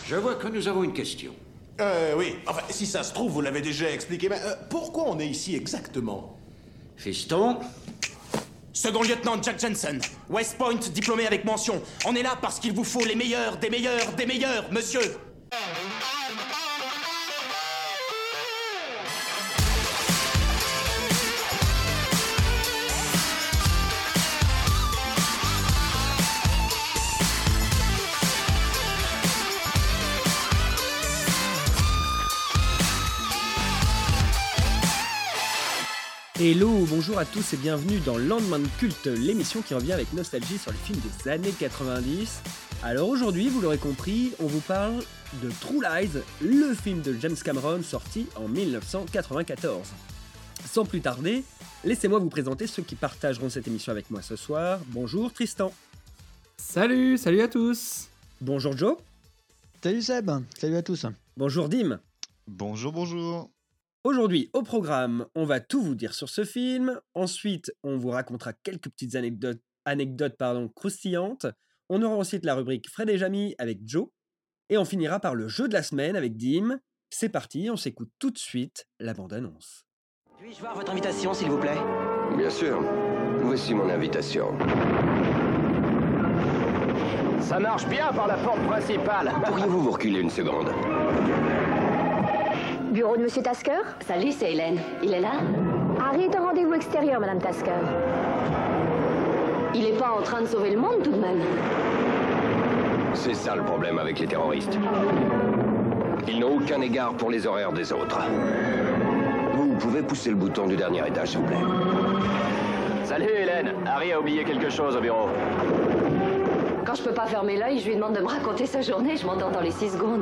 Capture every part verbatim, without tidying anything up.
Je vois que nous avons une question. Euh, oui. Enfin, si ça se trouve, vous l'avez déjà expliqué, mais euh, pourquoi on est ici exactement? Fiston, Second lieutenant Jack Jensen, West Point, diplômé avec mention. On est là parce qu'il vous faut les meilleurs, des meilleurs, des meilleurs, monsieur. Hello, bonjour à tous et bienvenue dans Lendemain de culte, l'émission qui revient avec nostalgie sur les films des années quatre-vingt-dix. Alors aujourd'hui, vous l'aurez compris, on vous parle de True Lies, le film de James Cameron sorti en dix-neuf cent quatre-vingt-quatorze. Sans plus tarder, laissez-moi vous présenter ceux qui partageront cette émission avec moi ce soir. Bonjour Tristan. Salut, salut à tous. Bonjour Joe. Salut Seb, salut à tous. Bonjour Dim. Bonjour, bonjour. Aujourd'hui, au programme, on va tout vous dire sur ce film. Ensuite, on vous racontera quelques petites anecdotes, anecdotes pardon, croustillantes. On aura ensuite la rubrique Fred et Jamy avec Joe. Et on finira par le jeu de la semaine avec Dim. C'est parti, on s'écoute tout de suite la bande-annonce. Puis-je voir votre invitation, s'il vous plaît? Bien sûr. Voici mon invitation. Ça marche bien par la porte principale. Pourriez-vous vous reculer une seconde? Bureau de Monsieur Tasker? Salut, c'est Hélène. Il est là? Harry est en rendez-vous extérieur, Madame Tasker. Il est pas en train de sauver le monde, tout de même. C'est ça le problème avec les terroristes. Ils n'ont aucun égard pour les horaires des autres. Vous pouvez pousser le bouton du dernier étage, s'il vous plaît. Salut, Hélène. Harry a oublié quelque chose au bureau. Quand je peux pas fermer l'œil, je lui demande de me raconter sa journée. Je m'endors dans les six secondes.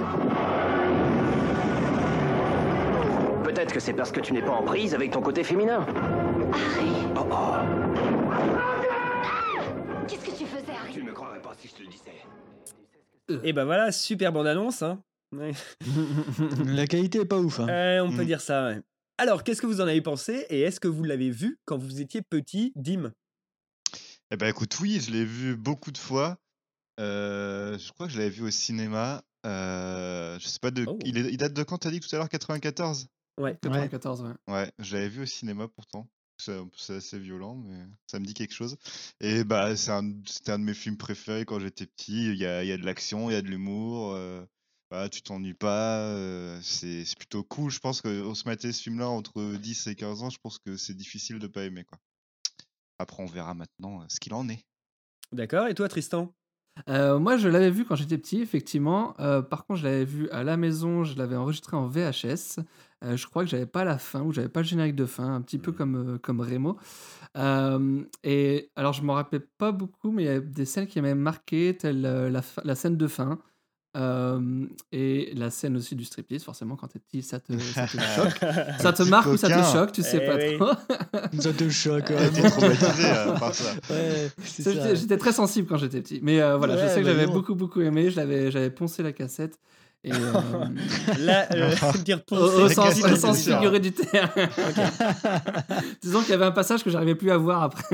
Peut-être que c'est parce que tu n'es pas en prise avec ton côté féminin. Harry! Oh oh. Qu'est-ce que tu faisais, Harry? Tu ne me croirais pas si je te le disais. Et ben voilà, super bande-annonce. Hein. Ouais. La qualité est pas ouf. Hein. Euh, on peut Mm. dire ça, ouais. Alors, qu'est-ce que vous en avez pensé et est-ce que vous l'avez vu quand vous étiez petit, Dim? Eh ben écoute, oui, je l'ai vu beaucoup de fois. Euh, je crois que je l'avais vu au cinéma. Euh, je sais pas de. Oh. Il, est- il date de quand t'as dit tout à l'heure? quatre-vingt-quatorze? Ouais. quatre-vingt-quatorze, ouais. Ouais, je l'avais vu au cinéma pourtant. C'est c'est assez violent, mais ça me dit quelque chose. Et bah, c'est un, c'était un de mes films préférés quand j'étais petit. Il y a, il y a de l'action, il y a de l'humour. Euh, bah, tu t'ennuies pas. euh, c'est c'est plutôt cool. Je pense qu'on se matait ce film-là entre dix et quinze ans. Je pense que c'est difficile de pas aimer, quoi. Après, on verra maintenant euh, ce qu'il en est. D'accord, et toi Tristan? Euh, moi, je l'avais vu quand j'étais petit, effectivement. Euh, par contre, je l'avais vu à la maison, je l'avais enregistré en V H S. Euh, je crois que j'avais pas la fin, ou j'avais pas le générique de fin, un petit peu comme, euh, comme Remo. Euh, et alors, je m'en rappelle pas beaucoup, mais il y a des scènes qui m'avaient marqué, telle euh, la, fa- la scène de fin. Euh, et la scène aussi du striptease, forcément, quand t'es petit, ça te, ça te choque. Ça te Petit marque ou ça te coquin. choque, tu sais Eh pas oui. trop. Ça te choque. Elle ouais. était traumatisée euh, par ça. Ouais, c'est Ça, ça. J'étais j'étais très sensible quand j'étais petit. Mais euh, voilà, je Ouais, sais que bah j'avais non. beaucoup, beaucoup aimé. Je l'avais- J'avais poncé la cassette. Et, euh, Là, euh, dire au, poncer, au c'est sens, quasi au sens nécessaire. figuré du terme. Disons qu'il y avait un passage que j'arrivais plus à voir après.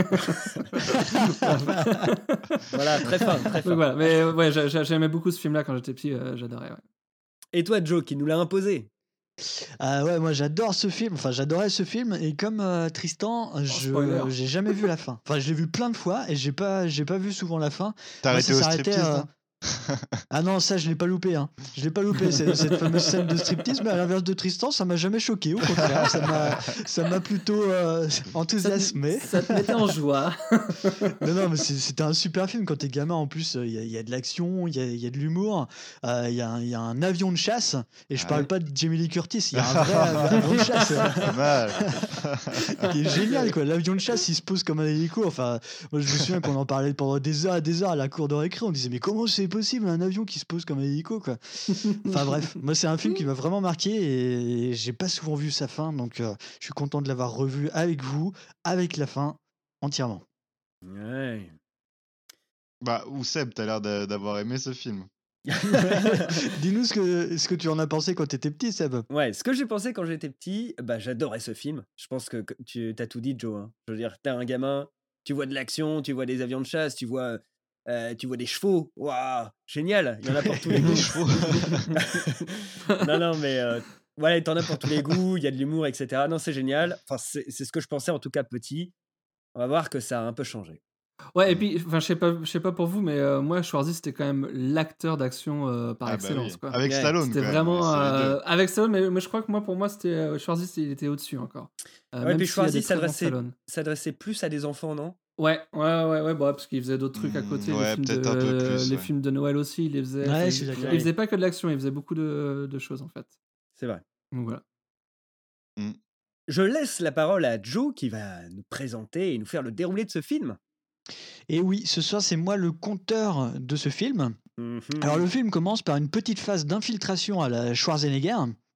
voilà, très fin, très Donc fin. voilà. Mais euh, ouais, j'a- j'a- j'aimais beaucoup ce film-là quand j'étais petit. euh, J'adorais. Ouais. Et toi Joe, qui nous l'a imposé? Ah ouais, moi j'adore ce film. Enfin, j'adorais ce film. Et comme euh, Tristan, je spoiler. j'ai jamais vu la fin. Enfin, je l'ai vu plein de fois et j'ai pas j'ai pas vu souvent la fin. T'as Moi, arrêté ça au s'arrêtait, striptease, euh, toi? Ah non, ça je l'ai pas loupé. Hein. Je l'ai pas loupé cette, cette fameuse scène de striptease. Mais à l'inverse de Tristan, ça m'a jamais choqué. Au contraire, ça m'a ça m'a plutôt euh, enthousiasmé. Ça te mettait en joie. Non, non, mais c'est- c'était un super film quand t'es gamin. En plus, il y, a- y a de l'action, il y a, y a de l'humour, il y, a un- y a un avion de chasse. Et je Ah parle oui. pas de Jamie Lee Curtis, il y a un vrai avion de chasse. Pas mal. Qui est génial, quoi. L'avion de chasse, il se pose comme un hélico. Enfin, moi, je me souviens qu'on en parlait pendant des heures et des heures à la cour de récré. On disait, mais comment c'est possible un avion qui se pose comme un hélico, quoi. Enfin, bref, moi, c'est un film qui m'a vraiment marqué et j'ai pas souvent vu sa fin. Donc, euh, je suis content de l'avoir revu avec vous, avec la fin, entièrement. Ouais. Bah, ou Seb, t'as l'air d'a- d'avoir aimé ce film. Dis-nous ce que, ce que tu en as pensé quand t'étais petit, Seb. Ouais, ce que j'ai pensé quand j'étais petit, bah j'adorais ce film. Je pense que que tu as tout dit, Joe. Hein. Je veux dire, t'es un gamin, tu vois de l'action, tu vois des avions de chasse, tu vois euh, tu vois des chevaux, waouh, génial, il y en a pour tous les goûts. non, non, mais euh, voilà, t'en as pour tous les goûts, il y a de l'humour, et cetera. Non, c'est génial. Enfin, c'est, c'est ce que je pensais en tout cas petit. On va voir que ça a un peu changé. Ouais, et puis, enfin, je sais pas, je sais pas pour vous, mais euh, moi, Schwarzy, c'était quand même l'acteur d'action euh, par Ah bah excellence, oui. quoi. Avec Ouais, Stallone, C'était quand même, vraiment ouais, c'est les deux. euh, avec Stallone, mais, mais je crois que moi, pour moi, c'était euh, Schwarzy, il était au-dessus encore. Euh, Ouais, même puis s'il y a Schwarzy des très bons s'adressait, Stallone. s'adressait plus à des enfants, non? Ouais, ouais, ouais, ouais, bah, parce qu'il faisait d'autres trucs à Hmm, côté, les ouais, films de, peut-être un peu plus, les ouais. films de Noël aussi, il les faisait. Ouais, enfin, je il, suis d'accord. il faisait pas que de l'action, il faisait beaucoup de, de choses en fait. C'est vrai. Donc voilà. Hmm. Je laisse la parole à Joe qui va nous présenter et nous faire le déroulé de ce film. Et oui, ce soir, c'est moi le conteur de ce film. Mhm. Alors, le film commence par une petite phase d'infiltration à la Schwarzenegger,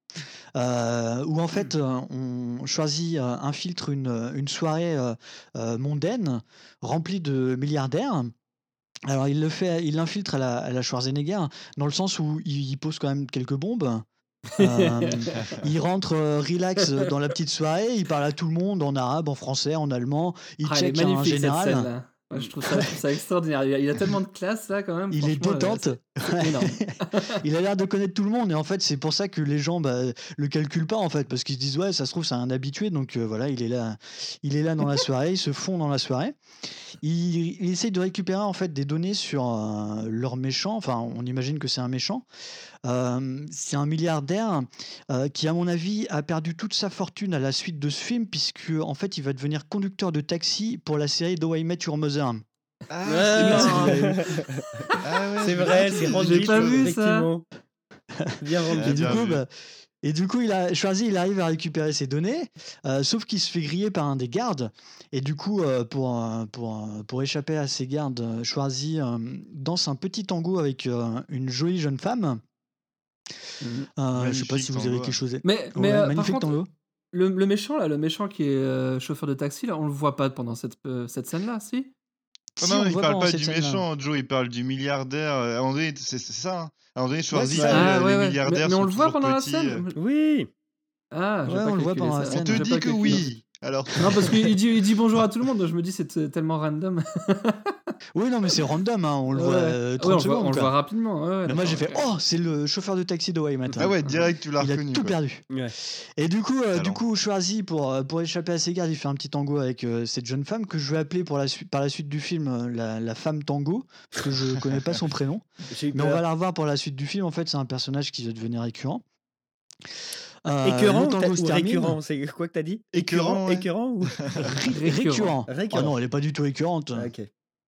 euh, où en fait, euh, on choisit, euh, infiltre une, une soirée euh, euh, mondaine remplie de milliardaires. Alors, il le fait, il l'infiltre à la, à la Schwarzenegger, dans le sens où il, il pose quand même quelques bombes. Euh, il rentre euh, relax dans la petite soirée, il parle à tout le monde en arabe, en français, en allemand, il Ah, elle est check un magnifique cette général. scène là. Ouais, je, trouve ça, je trouve ça extraordinaire. Il a, il a tellement de classe là quand même. Il est franchement, euh, détente. c'est, c'est énorme. Il a l'air de connaître tout le monde et en fait c'est pour ça que les gens bah, le calculent pas en fait parce qu'ils se disent ouais ça se trouve c'est un habitué donc euh, voilà il est là il est là dans la soirée, il se fond dans la soirée. Il, il essaye de récupérer en fait des données sur euh, leur méchant, enfin on imagine que c'est un méchant. Euh, c'est un milliardaire euh, qui à mon avis a perdu toute sa fortune à la suite de ce film puisque en fait il va devenir conducteur de taxi pour la série How I Met Your Mother. Ah, Ouais, c'est non. vrai. Ah ouais, C'est je vrai, me c'est rappelle. rendu J'ai vite, pas vu ça. effectivement. Bien rendu. Ah, Et du bien coup, vu. bah, et du coup, il a choisi, il arrive à récupérer ses données, euh, sauf qu'il se fait griller par un des gardes. Et du coup, euh, pour, euh, pour, euh, pour échapper à ces gardes, euh, Schwarzy euh, danse un petit tango avec euh, une jolie jeune femme. Mhm. Euh, je sais pas Magnifique si vous avez tango, quelque chose. à- Mais, mais Ouais, euh, par magnifique contre, tango. le, le méchant là, le méchant qui est euh, chauffeur de taxi là, on le voit pas pendant cette, euh, cette scène là, si? Oh Si non, on le il voit parle pendant pas cette du scène-là. méchant, Joe, il parle du milliardaire. euh, À un moment donné, c'est c'est ça. Hein. À un moment donné, Ouais, Schwarzy, c'est c'est ça. Ah le- ouais, les ouais. Mais, milliardaires mais on sont le voit toujours pendant la petits. euh. scène. Oui. Ah, j'ai Ouais, pas on le voit calculé pendant la ça. scène. On te J'ai dit pas que calculé. oui. Alors, Non, parce qu'il dit, il dit bonjour à tout le monde, donc je me dis c'est tellement random. Oui, non, mais c'est random, hein, on le Ouais, voit ouais. euh, Ouais, on trente le voit, on secondes. le Quoi. voit rapidement. Ouais, ouais, Mais moi j'ai d'accord, fait ok. oh c'est le chauffeur de taxi de How I Met. ah ouais, direct, tu l'as Il a reconnu. tout quoi. perdu. Ouais. Et du coup, euh, du Talent. coup, Schwarzy pour euh, pour échapper à ses gardes, il fait un petit tango avec euh, cette jeune femme que je vais appeler pour la suite par la suite du film euh, la, la femme tango parce que je connais pas son prénom. J'ai eu Mais on va peur. la revoir pour la suite du film. En fait, c'est un personnage qui va devenir récurrent. Euh, Écœurant le ou, tango t'as- se ou termine. récurrent? C'est quoi que t'as dit? Écœurant, ouais. Écœurant ou Ré- récurrent. Ah Récurrent. non, elle est pas du tout récurrente. Ah, ok.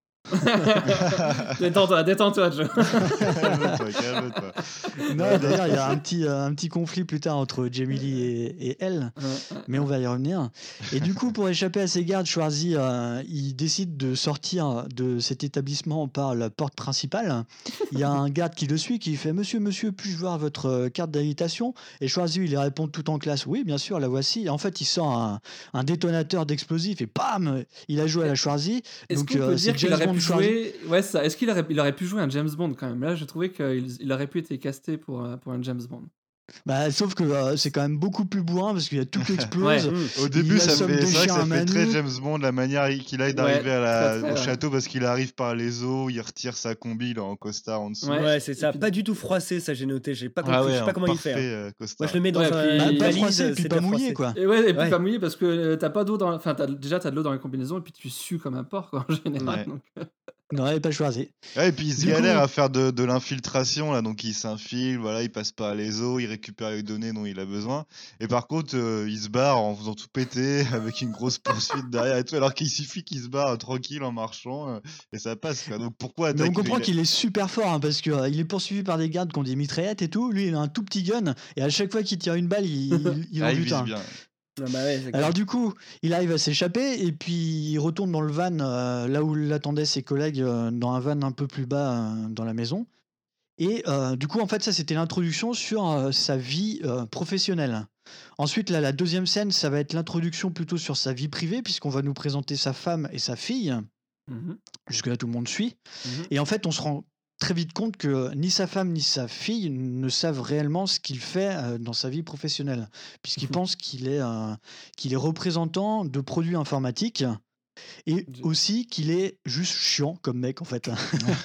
Détends-toi, détends-toi, Joe. Calme-toi, calme-toi. Non, d'ailleurs, il y a un petit, euh, un petit conflit plus tard entre Jamie Lee et, et elle, mais on va y revenir. Et du coup, pour échapper à ses gardes, Schwarzy, euh, il décide de sortir de cet établissement par la porte principale. Il y a un garde qui le suit, qui fait « Monsieur, monsieur, puis-je voir votre euh, carte d'invitation ?» Et Schwarzy, il lui répond tout en classe « Oui, bien sûr, la voici. » Et en fait, il sort un, un détonateur d'explosifs et bam, il a joué à la Schwarzy. Est-ce Donc, qu'on peut euh, dire c'est qu'il James aurait Bond pu Schwarzy. jouer ouais, ça. Est-ce qu'il aurait, il aurait pu jouer un James Bond quand même? Là, j'ai trouvé qu'il il aurait pu être casté pour, un- pour un James Bond. Bah, sauf que euh, c'est quand même beaucoup plus bourrin parce qu'il y a tout qui explose. Ouais. Mmh. Au début, Il ça me assomme fait, des c'est vrai que chiens ça à fait très Manu. James Bond la manière qu'il a Ouais, d'arriver à la- très, très, au ouais. château parce qu'il arrive par les eaux, il retire sa combi, il est en costard en dessous. Ouais. Ouais, c'est Et ça. puis- Pas du tout froissé, ça j'ai noté. J'ai pas compris. Ah ouais, je sais pas un comment il fait. parfait hein. euh, Moi, costard. je le mets dans Ouais, un, puis- Bah, une pas valise. froissé, puis c'est pas bien mouillé, froissé. quoi. Et ouais, et puis Ouais. pas mouillé parce que euh, t'as pas d'eau dans. Enfin, t'as- déjà, t'as de l'eau dans la combinaison et puis tu sues comme un porc quoi, en général. Ouais. donc, euh, Non, elle n'est pas choisie. Ouais, et puis il se Du galère coup- à faire de, de l'infiltration, là, donc il s'infile, voilà, il passe par les eaux, il récupère les données dont il a besoin. Et par contre, euh, il se barre en faisant tout péter, avec une grosse poursuite derrière et tout, alors qu'il suffit qu'il se barre euh, tranquille en marchant, euh, et ça passe, quoi. Donc pourquoi Mais on attaquer comprend il a- qu'il est super fort hein, parce qu'il est poursuivi par des gardes qui ont des mitraillettes et tout. Lui, il a un tout petit gun et à chaque fois qu'il tire une balle, il, il, il en Ah, il bute vise un. bien. Ah bah ouais, c'est Alors clair. du coup, il arrive à s'échapper et puis il retourne dans le van euh, là où l'attendaient ses collègues euh, dans un van un peu plus bas euh, dans la maison. Et euh, du coup, en fait, ça c'était l'introduction sur euh, sa vie euh, professionnelle. Ensuite, là, la deuxième scène, ça va être l'introduction plutôt sur sa vie privée puisqu'on va nous présenter sa femme et sa fille. mhm, Jusque-là, tout le monde suit. mhm. Et en fait, on se rend très vite compte que ni sa femme ni sa fille ne savent réellement ce qu'il fait euh, dans sa vie professionnelle, puisqu'ils Mhm. pensent qu'il est, euh, qu'il est représentant de produits informatiques Et aussi qu'il est juste chiant comme mec en fait.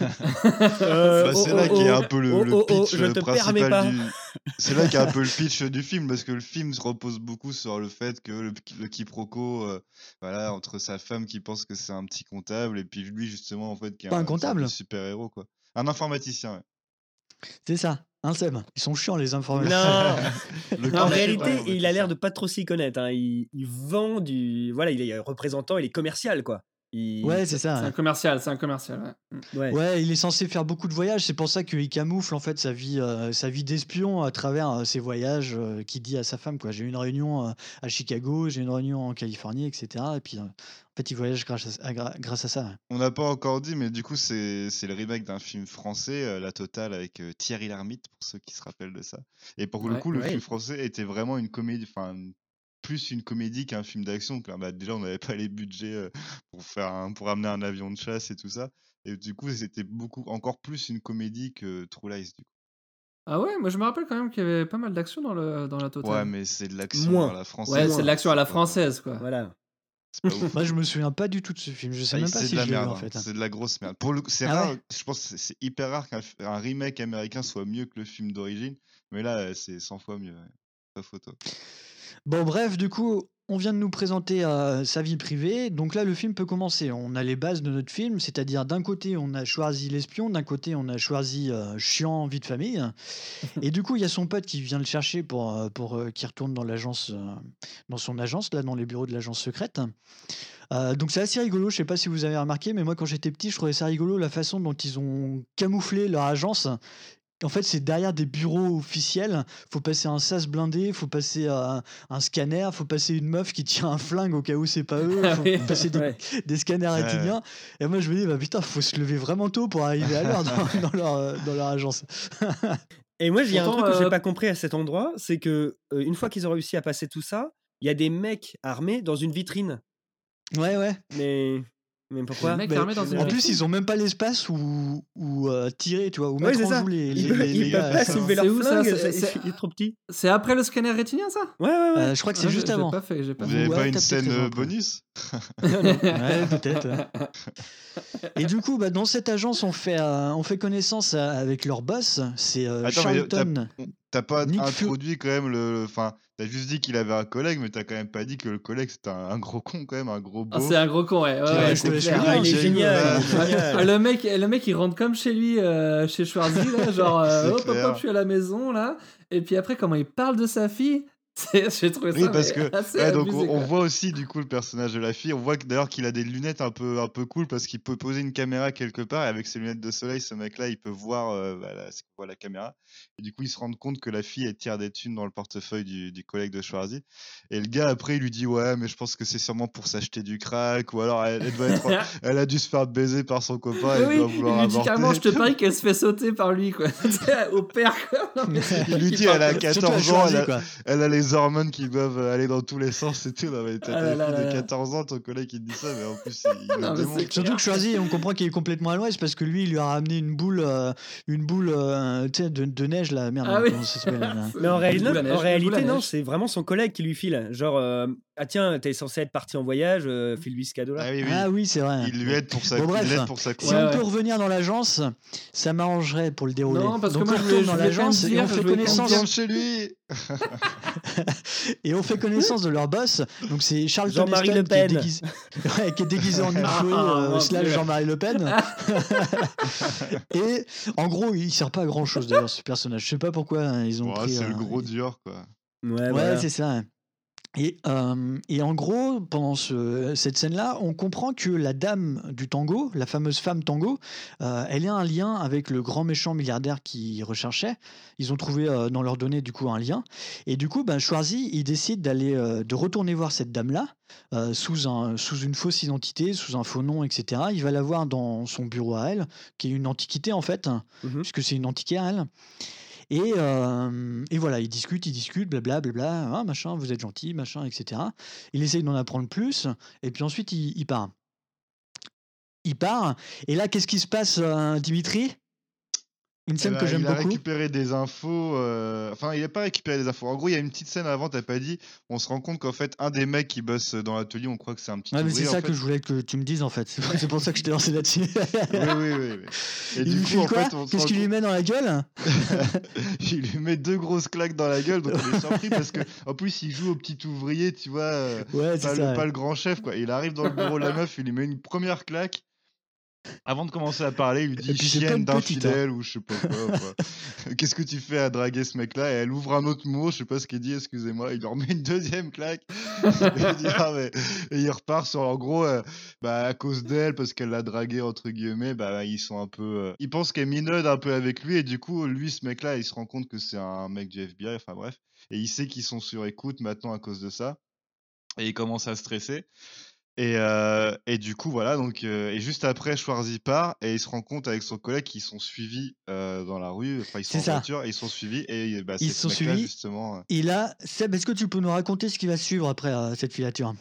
Euh, bah, c'est oh, là oh, qu'il y a un peu le, oh, le oh, pitch oh, je te principal du... C'est là qu'il y a un peu le pitch du film, parce que le film se repose beaucoup sur le fait que le, le quiproquo euh, voilà, entre sa femme qui pense que c'est un petit comptable et puis lui justement en fait qui est Pas un, un comptable. super-héros quoi. Un informaticien, ouais. C'est ça, un Seb. Ils sont chiants les informaticiens. Non, en réalité, il a l'air de pas trop s'y connaître. Hein. Il, il vend du... Voilà, il est représentant, il est commercial quoi. Il... Ouais, c'est ça. C'est un commercial, c'est un commercial. Ouais. Ouais. ouais, il est censé faire beaucoup de voyages. C'est pour ça qu'il camoufle en fait sa vie, euh, sa vie d'espion à travers euh, ses voyages. Euh, qu'il dit à sa femme quoi. J'ai une réunion euh, à Chicago, j'ai une réunion en Californie, et cetera. Et puis euh, en fait, il voyage grâce à, à, grâce à ça. Ouais. On n'a pas encore dit, mais du coup, c'est c'est le remake d'un film français, euh, La Totale, avec euh, Thierry Lhermitte pour ceux qui se rappellent de ça. Et pour le Ouais, coup, le ouais. film français était vraiment une comédie. Enfin. Plus une comédie qu'un film d'action. Bah, déjà, on n'avait pas les budgets euh, pour faire un, pour amener un avion de chasse et tout ça. Et du coup, c'était beaucoup encore plus une comédie que True Lies. Du coup. Ah ouais, moi je me rappelle quand même qu'il y avait pas mal d'action dans le dans la Totale. Ouais, mais c'est de l'action Moins. à la française. Ouais, c'est de l'action à la française quoi. Voilà. C'est pas ouf. Moi, je me souviens pas du tout de ce film. Je sais Ah, même pas c'est si de la je l'ai vu merde. en fait. Hein. C'est de la grosse merde. Pour le, c'est Ah rare. ouais Je pense que c'est hyper rare qu'un un remake américain soit mieux que le film d'origine. Mais là, c'est cent fois mieux. Ouais. Pas photo. Bon, bref, du coup, on vient de nous présenter euh, sa vie privée. Donc là, le film peut commencer. On a les bases de notre film, c'est-à-dire d'un côté, on a choisi l'espion, d'un côté, on a choisi euh, chiant, vie de famille. Et du coup, il y a son pote qui vient le chercher pour, euh, pour euh, qu'il retourne dans l'agence, euh, dans son agence, là, dans les bureaux de l'agence secrète. Euh, donc c'est assez rigolo, je sais pas si vous avez remarqué, mais moi quand j'étais petit, je trouvais ça rigolo la façon dont ils ont camouflé leur agence. En fait, c'est derrière des bureaux officiels. Faut passer un sas blindé, faut passer un, un scanner, faut passer une meuf qui tient un flingue au cas où c'est pas eux, faut passer des, Ouais. des scanners rétiniens. Et moi, je me dis, bah putain, faut se lever vraiment tôt pour arriver à l'heure dans, dans leur, dans leur agence. Et moi, il y a un Pourtant, truc que euh, j'ai pas compris à cet endroit, c'est que euh, une fois qu'ils ont réussi à passer tout ça, il y a des mecs armés dans une vitrine. Ouais, ouais. Mais, mais pourquoi Le mec Mais armé dans une en plus, vitrine. ils ont même pas l'espace où, où euh, tirer, tu vois, où Ouais, mettre c'est en ça. joue les, les, Ils peuvent, les- ils les peuvent gars. pas C'est- soulever leur C'est où, ça flingue, C'est- c'est- c'est- il est trop petit. C'est après le scanner rétinien ça Ouais, ouais, ouais. Euh, je crois que c'est Ah, juste j'ai- avant. J'ai pas fait, j'ai pas Vous fait. avez Ouais, pas une t'as peut-être scène raison, euh, après. bonus? Ouais, peut-être. ouais. Et du coup, bah, dans cette agence, on fait, euh, on fait connaissance euh, avec leur boss. C'est euh, Attends, mais t'as Charlton. t'as pas Nick Fury. introduit quand même le. Enfin, t'as juste dit qu'il avait un collègue, mais t'as quand même pas dit que le collègue c'était un, un gros con quand même, un gros Ah, beau. c'est un gros con, ouais. ouais, Qui ouais, reste c'est les clair. cheveux Ah, il est j'ai eu, génial. euh, il est génial. Ah, le mec, le mec, il rentre comme chez lui, euh, chez Schwarzy, là, genre, euh, C'est hop, hop, clair. hop, je suis à la maison, là. Et puis après, comment il parle de sa fille, c'est- j'ai trouvé Oui, ça parce mais que assez ouais, donc abusé, on, on quoi. voit aussi du coup le personnage de la fille. On voit que d'ailleurs qu'il a des lunettes un peu un peu cool parce qu'il peut poser une caméra quelque part et avec ses lunettes de soleil, ce mec-là, il peut voir euh, bah, là, ce qu'on voit la caméra. Et du coup, ils se rendent compte que la fille elle tire des thunes dans le portefeuille du, du collègue de Schwarzy. Et le gars après, il lui dit ouais, mais je pense que c'est sûrement pour s'acheter du crack ou alors elle, elle doit être, elle a dû se faire baiser par son copain, elle Oui, doit oui, vouloir il lui dit avorter. carrément, je te parie qu'elle se fait sauter par lui, quoi. Au père, quoi. Non, mais Il lui il dit parle elle a comme- Surtout à quatorze ans, Schwarzy, elle a, quoi. elle a les hormones qui doivent aller dans tous les sens et tout. Non, mais t'as Ah là ta là fille là de là. quatorze ans, ton collègue il te dit ça, mais en plus il, il Non, le mais démonte. c'est Surtout clair. que Schwarzy, on comprend qu'il est complètement à l'ouest parce que lui, il lui a ramené une boule, euh, une boule euh, tu sais, de, de neige, là. Merde, Ah oui. comment ça s'appelle là Mais en, réalité, Boule à neige, en boule à réalité, non, neige. c'est vraiment son collègue qui lui file. Genre, euh, ah tiens, t'es censé être parti en voyage, euh, file-lui ce cadeau-là. Ah oui, oui. Ah oui, c'est vrai. Il lui aide pour sa, Bon, il bref, l'aide pour sa si cour. Ouais, on ouais. peut revenir dans l'agence, ça m'arrangerait pour le dérouler. Non, parce que Donc moi, on je voulais- retourne je dans voulais quand même l'agence et dire, on je fait voulais quand même connaissance. Viens chez lui. Et on fait connaissance de leur boss. Donc c'est Charlton Jean-Marie Heston Le qui est Pen. déguisé, ouais, qui est déguisé en Nick Fury, Ah, euh, mon slash Dieu. Jean-Marie Le Pen. Et en gros, il sert pas à grand chose d'ailleurs ce personnage. Je sais pas pourquoi hein, ils ont Bon, pris. c'est euh, le gros dur quoi. Ouais, Ouais, voilà. c'est ça. Et, euh, et en gros, pendant ce- cette scène-là, on comprend que la dame du tango, la fameuse femme tango, euh, elle a un lien avec le grand méchant milliardaire qui recherchait. Ils ont trouvé euh, dans leurs données du coup un lien. Et du coup, ben, Schwarzy, il décide d'aller, euh, de retourner voir cette dame-là euh, sous, un, sous une fausse identité, sous un faux nom, et cetera. Il va la voir dans son bureau à elle, qui est une antiquité en fait, Mhm. puisque c'est une antiquaire elle. Et, euh, et voilà, ils discutent, ils discutent, blabla, blabla, ah, machin, vous êtes gentil, machin, et cetera. Il essaye d'en apprendre plus, et puis ensuite il, il part. Il part, et là, qu'est-ce qui se passe, euh, Dimitri ? Une scène Eh ben, que j'aime il a beaucoup. récupéré des infos. euh, Enfin, il a pas récupéré des infos. En gros, il y a une petite scène avant, t'as pas dit. On se rend compte qu'en fait, un des mecs qui bosse dans l'atelier, on croit que c'est un petit Ouais, mais ouvrier. c'est ça en fait. que je voulais que tu me dises en fait. C'est pour- c'est pour ça que je t'ai lancé là-dessus. Oui, oui, oui. oui. Et Il du lui coup, fait en quoi fait, on se Qu'est-ce rend qu'il lui compte- met dans la gueule il lui met deux grosses claques dans la gueule, donc on est surpris parce que en plus il joue au petit ouvrier, tu vois, euh, Ouais, c'est pas, ça. le, pas ouais. le grand chef quoi. Il arrive dans le bureau de la meuf, il lui met une première claque. Avant de commencer à parler, il lui dit Et puis c'est pas chienne une petite, hein. d'infidèle ou je sais pas quoi. quoi. Qu'est-ce que tu fais à draguer ce mec-là? Et elle ouvre un autre mot, je sais pas ce qu'il dit, excusez-moi. Il lui remet une deuxième claque. et, il dit, ah, mais... et il repart sur en gros, euh, bah, à cause d'elle, parce qu'elle l'a dragué entre guillemets, bah ils sont un peu. Euh... Ils pensent qu'elle minaude un peu avec lui et du coup, lui, ce mec-là, il se rend compte que c'est un mec du F B I. Enfin bref, et il sait qu'ils sont sur écoute maintenant à cause de ça. Et il commence à stresser. Et, euh, et du coup, voilà, donc, euh, et juste après, Schwarzy part et il se rend compte avec son collègue qu'ils sont suivis euh, dans la rue. Enfin, ils sont C'est en ça. voiture et ils sont suivis. Et bah, Ils c'est sont ce mec-là, suivis. justement. euh, Et là, Seb, est-ce que tu peux nous raconter ce qui va suivre après euh, cette filature?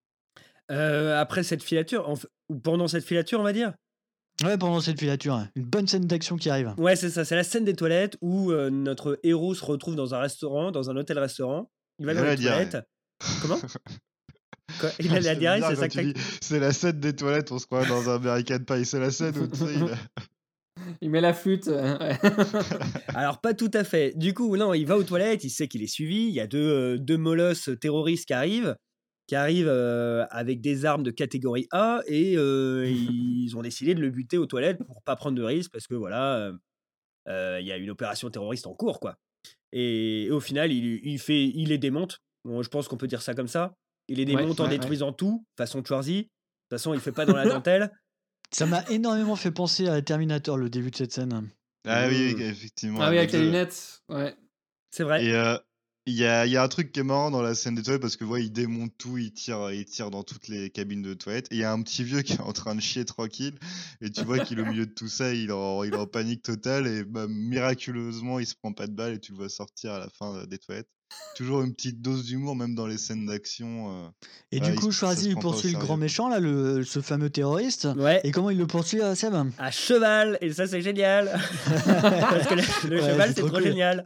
Euh, après cette filature, en f- ou pendant cette filature, on va dire. Ouais, pendant cette filature, hein. Une bonne scène d'action qui arrive. Ouais, c'est ça. C'est la scène des toilettes où euh, notre héros se retrouve dans un restaurant, dans un hôtel-restaurant. Il va Il dans a les la diarrêe. toilettes. Comment Quoi Il a la J'aime diarrhée, bien c'est quand ça tu que t'as- dis, c'est la scène des toilettes, on se croit dans un American Pie. C'est la scène où tu sais, il a- Il met la flûte. euh, ouais. Alors, pas tout à fait. Du coup, non, il va aux toilettes, il sait qu'il est suivi. Il y a deux, euh, deux molosses terroristes qui arrivent, qui arrivent euh, avec des armes de catégorie A et euh, ils ont décidé de le buter aux toilettes pour pas prendre de risques parce que voilà, euh, euh, il y a une opération terroriste en cours, quoi. Et, et au final, il, il, fait, il les démonte. Bon, je pense qu'on peut dire ça comme ça. Il les Ouais, démonte en ouais, ouais. détruisant tout, façon Schwarzy. De toute façon, il fait pas dans la dentelle. Ça m'a énormément fait penser à Terminator, le début de cette scène. Ah oui, Mmh. effectivement. Ah oui, avec les deux. lunettes. Ouais. C'est vrai. Et euh, il y, a, il y a un truc qui est marrant dans la scène des toilettes parce que ouais, il démonte tout, il tire, il tire dans toutes les cabines de toilettes. Et il y a un petit vieux qui est en train de chier tranquille. Et tu vois qu'il est au milieu de tout ça, il est en, il est en panique totale. Et bah, miraculeusement, il se prend pas de balle et tu le vois sortir à la fin euh, des toilettes. Toujours une petite dose d'humour, même dans les scènes d'action. euh, Et voilà, du coup, il se- ça se Schwarzy il prend pas au poursuit le sérieux, grand quoi. méchant, là, le, ce fameux terroriste. Ouais. Et comment il le poursuit, euh, Seb? À cheval, et ça c'est génial. Parce que le, le Ouais, cheval c'est c'est trop trop cool. génial.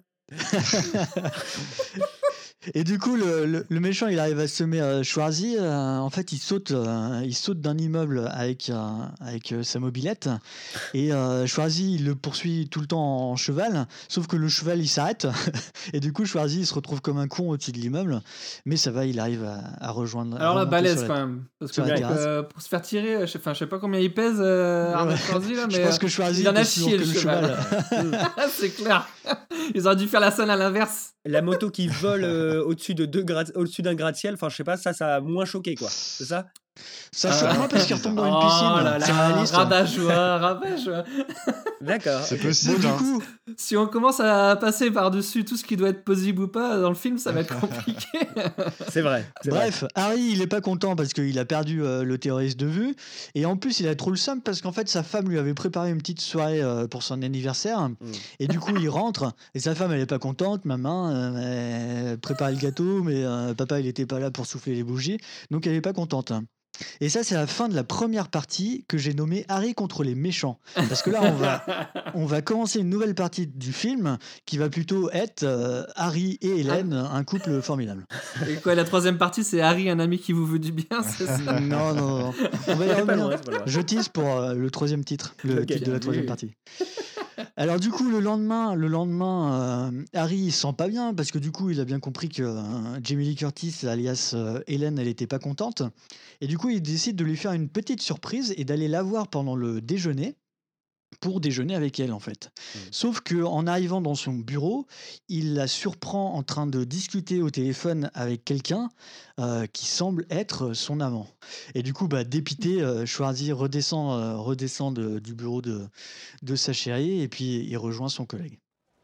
Et du coup, le, le- le méchant, il arrive à semer euh, Schwarzy. euh, en fait, il saute, euh, il saute d'un immeuble avec, euh, avec euh, sa mobilette. Et euh, Schwarzy, il le poursuit tout le temps en cheval. Sauf que le cheval, il s'arrête. Et du coup, Schwarzy, il se retrouve comme un con au-dessus de l'immeuble. Mais ça va, il arrive à, à rejoindre. à Alors là, remonter balèze sur la- quand même. Parce que sur la donc, terrasse. euh, pour se faire tirer, je sais, enfin, je sais pas combien il pèse, euh, Arnold Schwarzy, là, mais Je pense euh, que Schwarzy il en a était plus chié lourd le que le cheval. C'est clair. Ils auraient dû faire la scène à l'inverse. La moto qui vole euh, au-dessus de deux gra- au-dessus d'un gratte-ciel, enfin je sais pas, ça ça a moins choqué quoi. C'est ça Ça choque moins parce qu'il retombe dans une Oh piscine. là C'est là, réaliste. rabat-joie, rabat-joie. D'accord. C'est Bon, possible. du hein. coup, Si on commence à passer par-dessus tout ce qui doit être possible ou pas dans le film, ça va être compliqué. C'est vrai. c'est vrai. bref, Harry, il est pas content parce qu'il a perdu euh, le terroriste de vue. Et en plus, il a trop le seum parce qu'en fait, sa femme lui avait préparé une petite soirée euh, pour son anniversaire. Et du coup, il rentre. Et sa femme, elle est pas contente. Maman, euh, elle préparait le gâteau, mais euh, papa, il était pas là pour souffler les bougies. Donc, elle est pas contente. Et ça, c'est la fin de la première partie que j'ai nommée Harry contre les méchants. Parce que là, on va, on va commencer une nouvelle partie du film qui va plutôt être euh, Harry et Hélène, un couple formidable. Et quoi, la troisième partie, c'est Harry, un ami qui vous veut du bien, c'est ça? Non, non, non. On va y C'est pas revenir. loin, c'est pas loin. Je tease pour euh, le troisième titre, le Ok. titre de la troisième Oui. partie. Alors du coup, le lendemain, le lendemain, euh, Harry il se sent pas bien parce que du coup, il a bien compris que euh, Jamie Lee Curtis, alias euh, Hélène, elle était pas contente. Et du coup, il décide de lui faire une petite surprise et d'aller la voir pendant le déjeuner pour déjeuner avec elle en fait. Sauf que en arrivant dans son bureau, il la surprend en train de discuter au téléphone avec quelqu'un euh, qui semble être son amant. Et du coup, bah, dépité, euh, Schwarzy redescend, euh, redescend de- du bureau de, de sa chérie et puis il rejoint son collègue.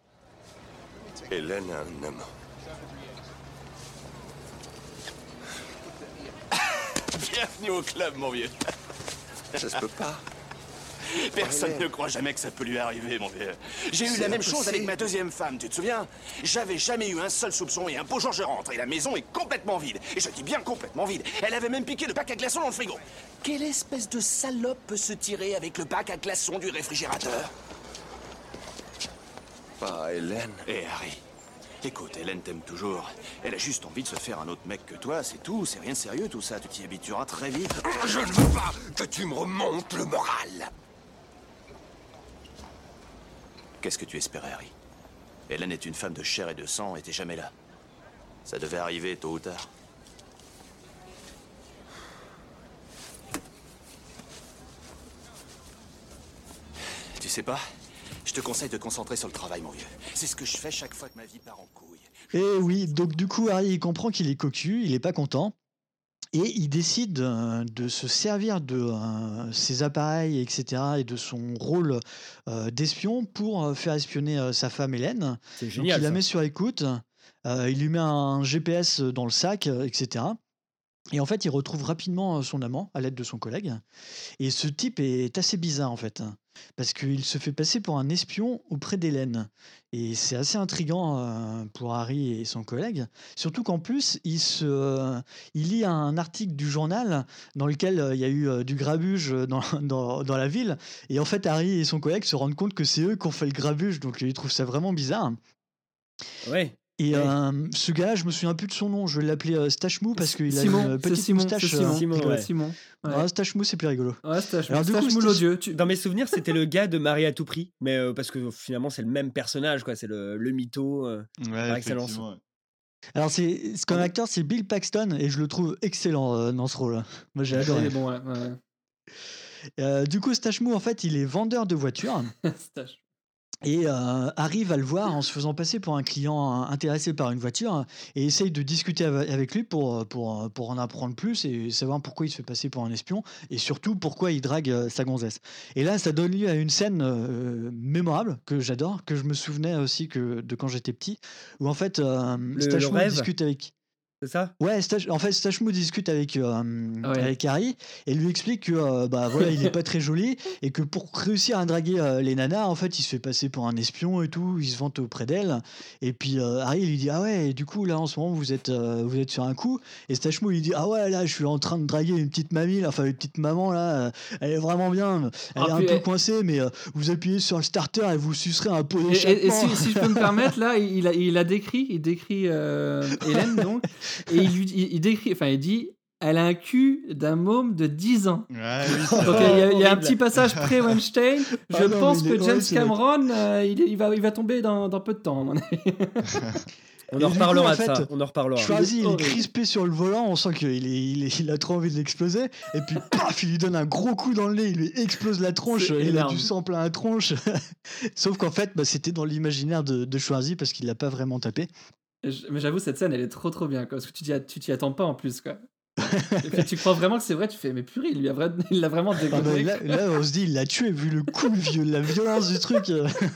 Hélène a un amant. Bienvenue au club, mon vieux. Ça se peut pas. Personne ne croit jamais que ça peut lui arriver, mon vieux. J'ai eu C'est la même chose impossible. avec ma deuxième femme, tu te souviens? J'avais jamais eu un seul soupçon et un beau jour je rentre et la maison est complètement vide. Et je dis bien complètement vide. Elle avait même piqué le bac à glaçons dans le frigo. Quelle espèce de salope peut se tirer avec le bac à glaçons du réfrigérateur? Ah, Hélène. Hé, Harry. Écoute, Hélène t'aime toujours. Elle a juste envie de se faire un autre mec que toi, c'est tout. C'est rien de sérieux tout ça, tu t'y habitueras très vite. Je ne veux pas que tu me remontes le moral. Qu'est-ce que tu espérais, Harry? Hélène est une femme de chair et de sang et t'es jamais là. Ça devait arriver tôt ou tard. Tu sais pas? Je te conseille de te concentrer sur le travail, mon vieux. C'est ce que je fais chaque fois que ma vie part en couille. Et oui, donc du coup, Harry, il comprend qu'il est cocu, il est pas content. Et il décide euh, de se servir de euh, ses appareils, et cetera, et de son rôle euh, d'espion pour euh, faire espionner euh, sa femme Hélène. C'est Donc génial. il la ça. met sur écoute, euh, il lui met un G P S dans le sac, euh, et cetera. Et en fait, il retrouve rapidement euh, son amant à l'aide de son collègue. Et ce type est assez bizarre en fait, parce qu'il se fait passer pour un espion auprès d'Hélène. Et c'est assez intriguant euh, pour Harry et son collègue, surtout qu'en plus, il, se, euh, il lit un article du journal dans lequel euh, il y a eu euh, du grabuge dans, dans, dans la ville. Et en fait, Harry et son collègue se rendent compte que c'est eux qui ont fait le grabuge, donc ils trouvent ça vraiment bizarre. Ouais. Et Ouais. euh, ce gars-là, je me souviens plus de son nom, je vais l'appeler euh, Stachemou parce qu'il a Simon, une c'est petite Simon, moustache. c'est Simon, euh, Simon, rigolo. ouais. Simon. Ouais, Ah, Stachemou, c'est plus rigolo. ouais Stache, Alors, du coup, Stache Moule Stache- odieux. Tu- Dans mes souvenirs, c'était le gars de Marie à tout prix, mais euh, parce que finalement, c'est le même personnage, quoi. C'est le, le mytho euh, Ouais, par excellence. effectivement. ouais. Alors, c'est, c'est- comme acteur, c'est Bill Paxton et je le trouve excellent euh, dans ce rôle. Moi, j'ai Il adoré. est bon, ouais. ouais. Euh, du coup, Stachemou, en fait, il est vendeur de voitures Stache. et euh, Harry va le voir en se faisant passer pour un client euh, intéressé par une voiture et essaye de discuter ava- avec lui pour, pour, pour en apprendre plus et savoir pourquoi il se fait passer pour un espion et surtout pourquoi il drague euh, sa gonzesse. Et là, ça donne lieu à une scène euh, mémorable que j'adore, que je me souvenais aussi que, de quand j'étais petit, où en fait, euh, le Stachemou rêve discute avec... C'est ça? Ouais, Stach- en fait, Stachemou discute avec, euh, Ouais. avec Harry et lui explique que euh, bah, voilà, il est pas très joli et que pour réussir à draguer euh, les nanas, en fait, il se fait passer pour un espion et tout, il se vante auprès d'elle. Et puis euh, Harry lui dit ah ouais, et du coup là en ce moment vous êtes euh, vous êtes sur un coup. Et Stachemou lui dit ah ouais là je suis en train de draguer une petite mamie, là, enfin une petite maman là, euh, elle est vraiment bien, elle Ah, est un puis peu elle- coincée, mais euh, vous appuyez sur le starter et vous sucerez un pot Et, et- et d'échappement. si, si je peux me permettre, là, il a, il a décrit, il décrit euh, Hélène, donc, et il, lui, il, il décrit, enfin, il dit, elle a un cul d'un môme de dix ans. Ouais, oui, c'est Donc, vrai. il y, a- il y a un Horrible. petit passage pré-Weinstein. Je Ah non, pense mais il est que James horrible, ce mec. Cameron, euh, il, il va, il va tomber dans, dans peu de temps, à mon avis. On Et en du coup, reparlera en de ça. fait, On en reparlera. Schwarzy, il est horrible. crispé sur le volant, on sent qu'il est, il est- il a trop envie de l'exploser. Et puis, paf, il lui donne un gros coup dans le nez, il lui explose la tronche, C'est il a énorme. du sang plein la tronche. Sauf qu'en fait, bah, c'était dans l'imaginaire de, de Schwarzy parce qu'il l'a pas vraiment tapé. Et je- Mais j'avoue, cette scène, elle est trop trop bien, quoi, parce que tu t'y, tu t'y attends pas en plus, quoi. Et puis tu crois vraiment que c'est vrai, tu fais, mais purée, il lui a vra- il l'a vraiment Ah bah, dégommé. là, là, on se dit, il l'a tué, vu le coup, le vieux- la violence du truc.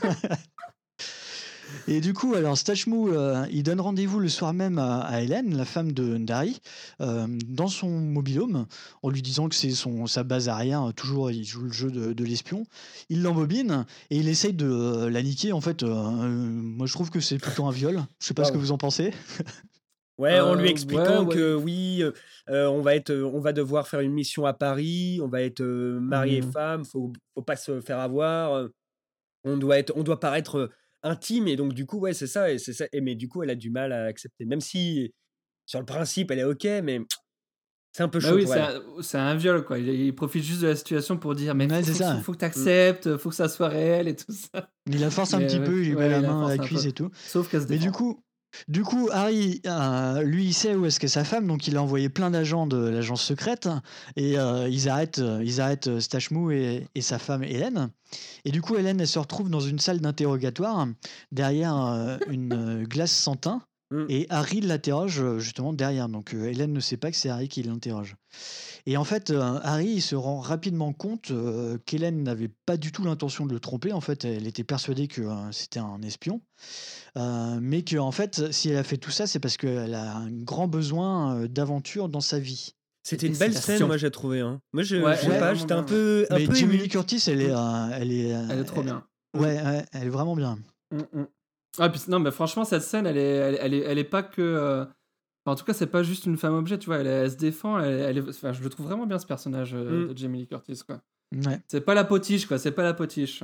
Et du coup, alors Stachemou, euh, il donne rendez-vous le soir même à, à Hélène, la femme de d'Harry, euh, dans son mobilhome, en lui disant que c'est son sa base arrière. Toujours, il joue le jeu de, de l'espion. Il l'embobine et il essaye de euh, la niquer. En fait, euh, euh, moi je trouve que c'est plutôt un viol. Je sais pas ce que Wow. vous en pensez. Ouais, en lui Euh, expliquant ouais, ouais. que oui, euh, euh, on va être, euh, on va devoir faire une mission à Paris, on va être euh, mari et Mhm. femme, faut, faut pas se faire avoir, euh, on doit être, on doit paraître euh, intime et donc du coup ouais c'est ça et c'est ça. Et mais du coup elle a du mal à accepter, même si sur le principe elle est ok, mais c'est un peu Bah chaud oui, pour c'est elle. un, c'est un viol, quoi. Il, il profite juste de la situation pour dire, mais Ouais, faut, c'est faut, ça. faut, faut que t'acceptes, faut que ça soit réel et tout ça. Il la force un Mais, petit ouais, peu, il lui ouais, met la il la main à force la un cuisse peu. et tout. Sauf qu'elle se Mais du défend. coup, du coup, Harry, euh, lui, il sait où est-ce qu'est sa femme, donc il a envoyé plein d'agents de l'agence secrète et euh, ils arrêtent, euh, ils arrêtent euh, Stachemou et, et sa femme Hélène. Et du coup, Hélène, elle se retrouve dans une salle d'interrogatoire derrière euh, une euh, glace sans teint. Mm. Et Harry l'interroge euh, justement derrière. Donc euh, Hélène ne sait pas que c'est Harry qui l'interroge. Et en fait, euh, Harry il se rend rapidement compte euh, qu'Hélène n'avait pas du tout l'intention de le tromper. En fait, elle était persuadée que euh, c'était un espion. Euh, mais que en fait, si elle a fait tout ça, c'est parce qu'elle a un grand besoin euh, d'aventure dans sa vie. C'était une C'était belle sa scène, passion. moi j'ai trouvé. Hein. Moi je, Ouais, je sais ouais, pas, vraiment j'étais un bien. peu, un Mais peu Jamie ému. Lee Curtis, elle est, euh, elle est, euh, Elle est trop bien. ouais, ouais, elle est vraiment bien. Mm, mm. Ah, puis, non, mais franchement, cette scène, elle est, elle, elle est, elle est pas que. euh, enfin, en tout cas, c'est pas juste une femme objet, tu vois. Elle, elle se défend. Elle, elle est... enfin, je le trouve vraiment bien, ce personnage euh, Mm. de Jamie Lee Curtis, quoi. Ouais. C'est pas la potiche, quoi. C'est pas la potiche.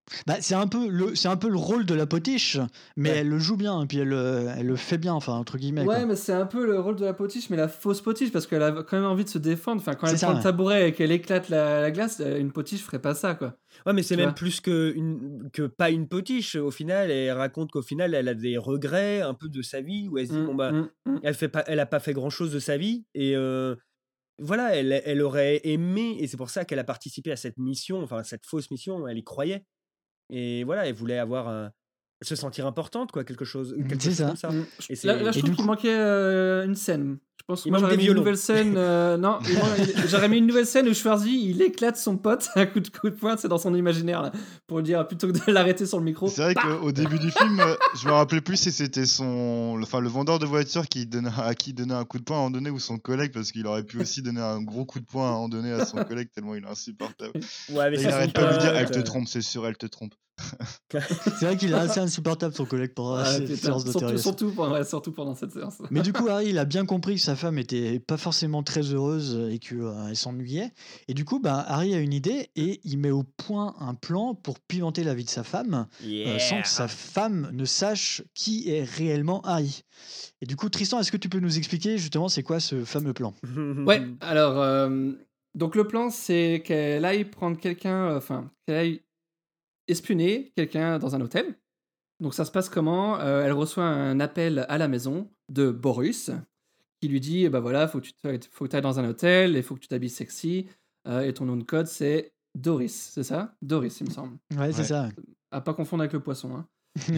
Bah, c'est un peu le, c'est un peu le rôle de la potiche, mais Ouais. elle le joue bien, et puis elle, le- elle le fait bien, enfin entre guillemets. Ouais, quoi. mais c'est un peu le rôle de la potiche, mais la fausse potiche, parce qu'elle a quand même envie de se défendre. Enfin, quand C'est elle ça, prend ouais. le tabouret et qu'elle éclate la, la glace, euh, une potiche ferait pas ça, quoi. Ouais, mais c'est Tu même vois. plus que, une, que pas une potiche. Au final, elle raconte qu'au final, elle a des regrets un peu de sa vie, où elle se dit, Mm, bon, bah, mm, mm. elle fait pas, elle a pas fait grand chose de sa vie, et euh, voilà, elle, elle aurait aimé, et c'est pour ça qu'elle a participé à cette mission, enfin, cette fausse mission, elle y croyait. Et voilà, elle voulait avoir un- se sentir importante, quoi, quelque chose, quelque C'est chose ça. comme ça. Mm. Et Là, là, je c'est. Et trouve du qu'il coup- manquait euh, une scène. Je pense que Il moi manque j'aurais des mis une violons. nouvelle scène. euh, non, il manque- j'aurais mis une nouvelle scène où Schwarzy il éclate son pote à coup de coup de poing, c'est dans son imaginaire là, pour le dire plutôt que de l'arrêter sur le micro. C'est vrai Bah qu'au début du film, euh, je me rappelais plus si c'était son, le- enfin le vendeur de voiture qui donnait, à qui il donnait un coup de poing à un moment donné ou son collègue parce qu'il aurait pu aussi donner un gros coup de poing à un moment donné à son collègue tellement il est insupportable. Ouais, mais Et ça, il son arrête pas de lui dire, elle pote, te euh, trompe, c'est sûr, elle te trompe. C'est vrai qu'il est assez insupportable son collègue pendant Ah, cette putain, séance de surtout, terrorisme. surtout, pendant, ouais, surtout pendant cette séance. Mais du coup, Harry, il a bien compris que sa femme était pas forcément très heureuse et qu'elle s'ennuyait. Et du coup, bah, Harry a une idée et il met au point un plan pour pimenter la vie de sa femme euh, sans Yeah. que sa femme ne sache qui est réellement Harry. Et du coup, Tristan, est-ce que tu peux nous expliquer justement c'est quoi ce fameux plan? Ouais, alors, euh, donc le plan, c'est qu'elle aille prendre quelqu'un, euh, enfin, qu'elle aille espionner quelqu'un dans un hôtel. Donc ça se passe comment? Euh, Elle reçoit un appel à la maison de Boris qui lui dit, bah voilà, faut que tu te- faut que tu ailles dans un hôtel et faut que tu t'habilles sexy. euh, et ton nom de code, c'est Doris, c'est ça? Doris, il me semble. Ouais, c'est Ouais. ça. À pas confondre avec le poisson. Hein.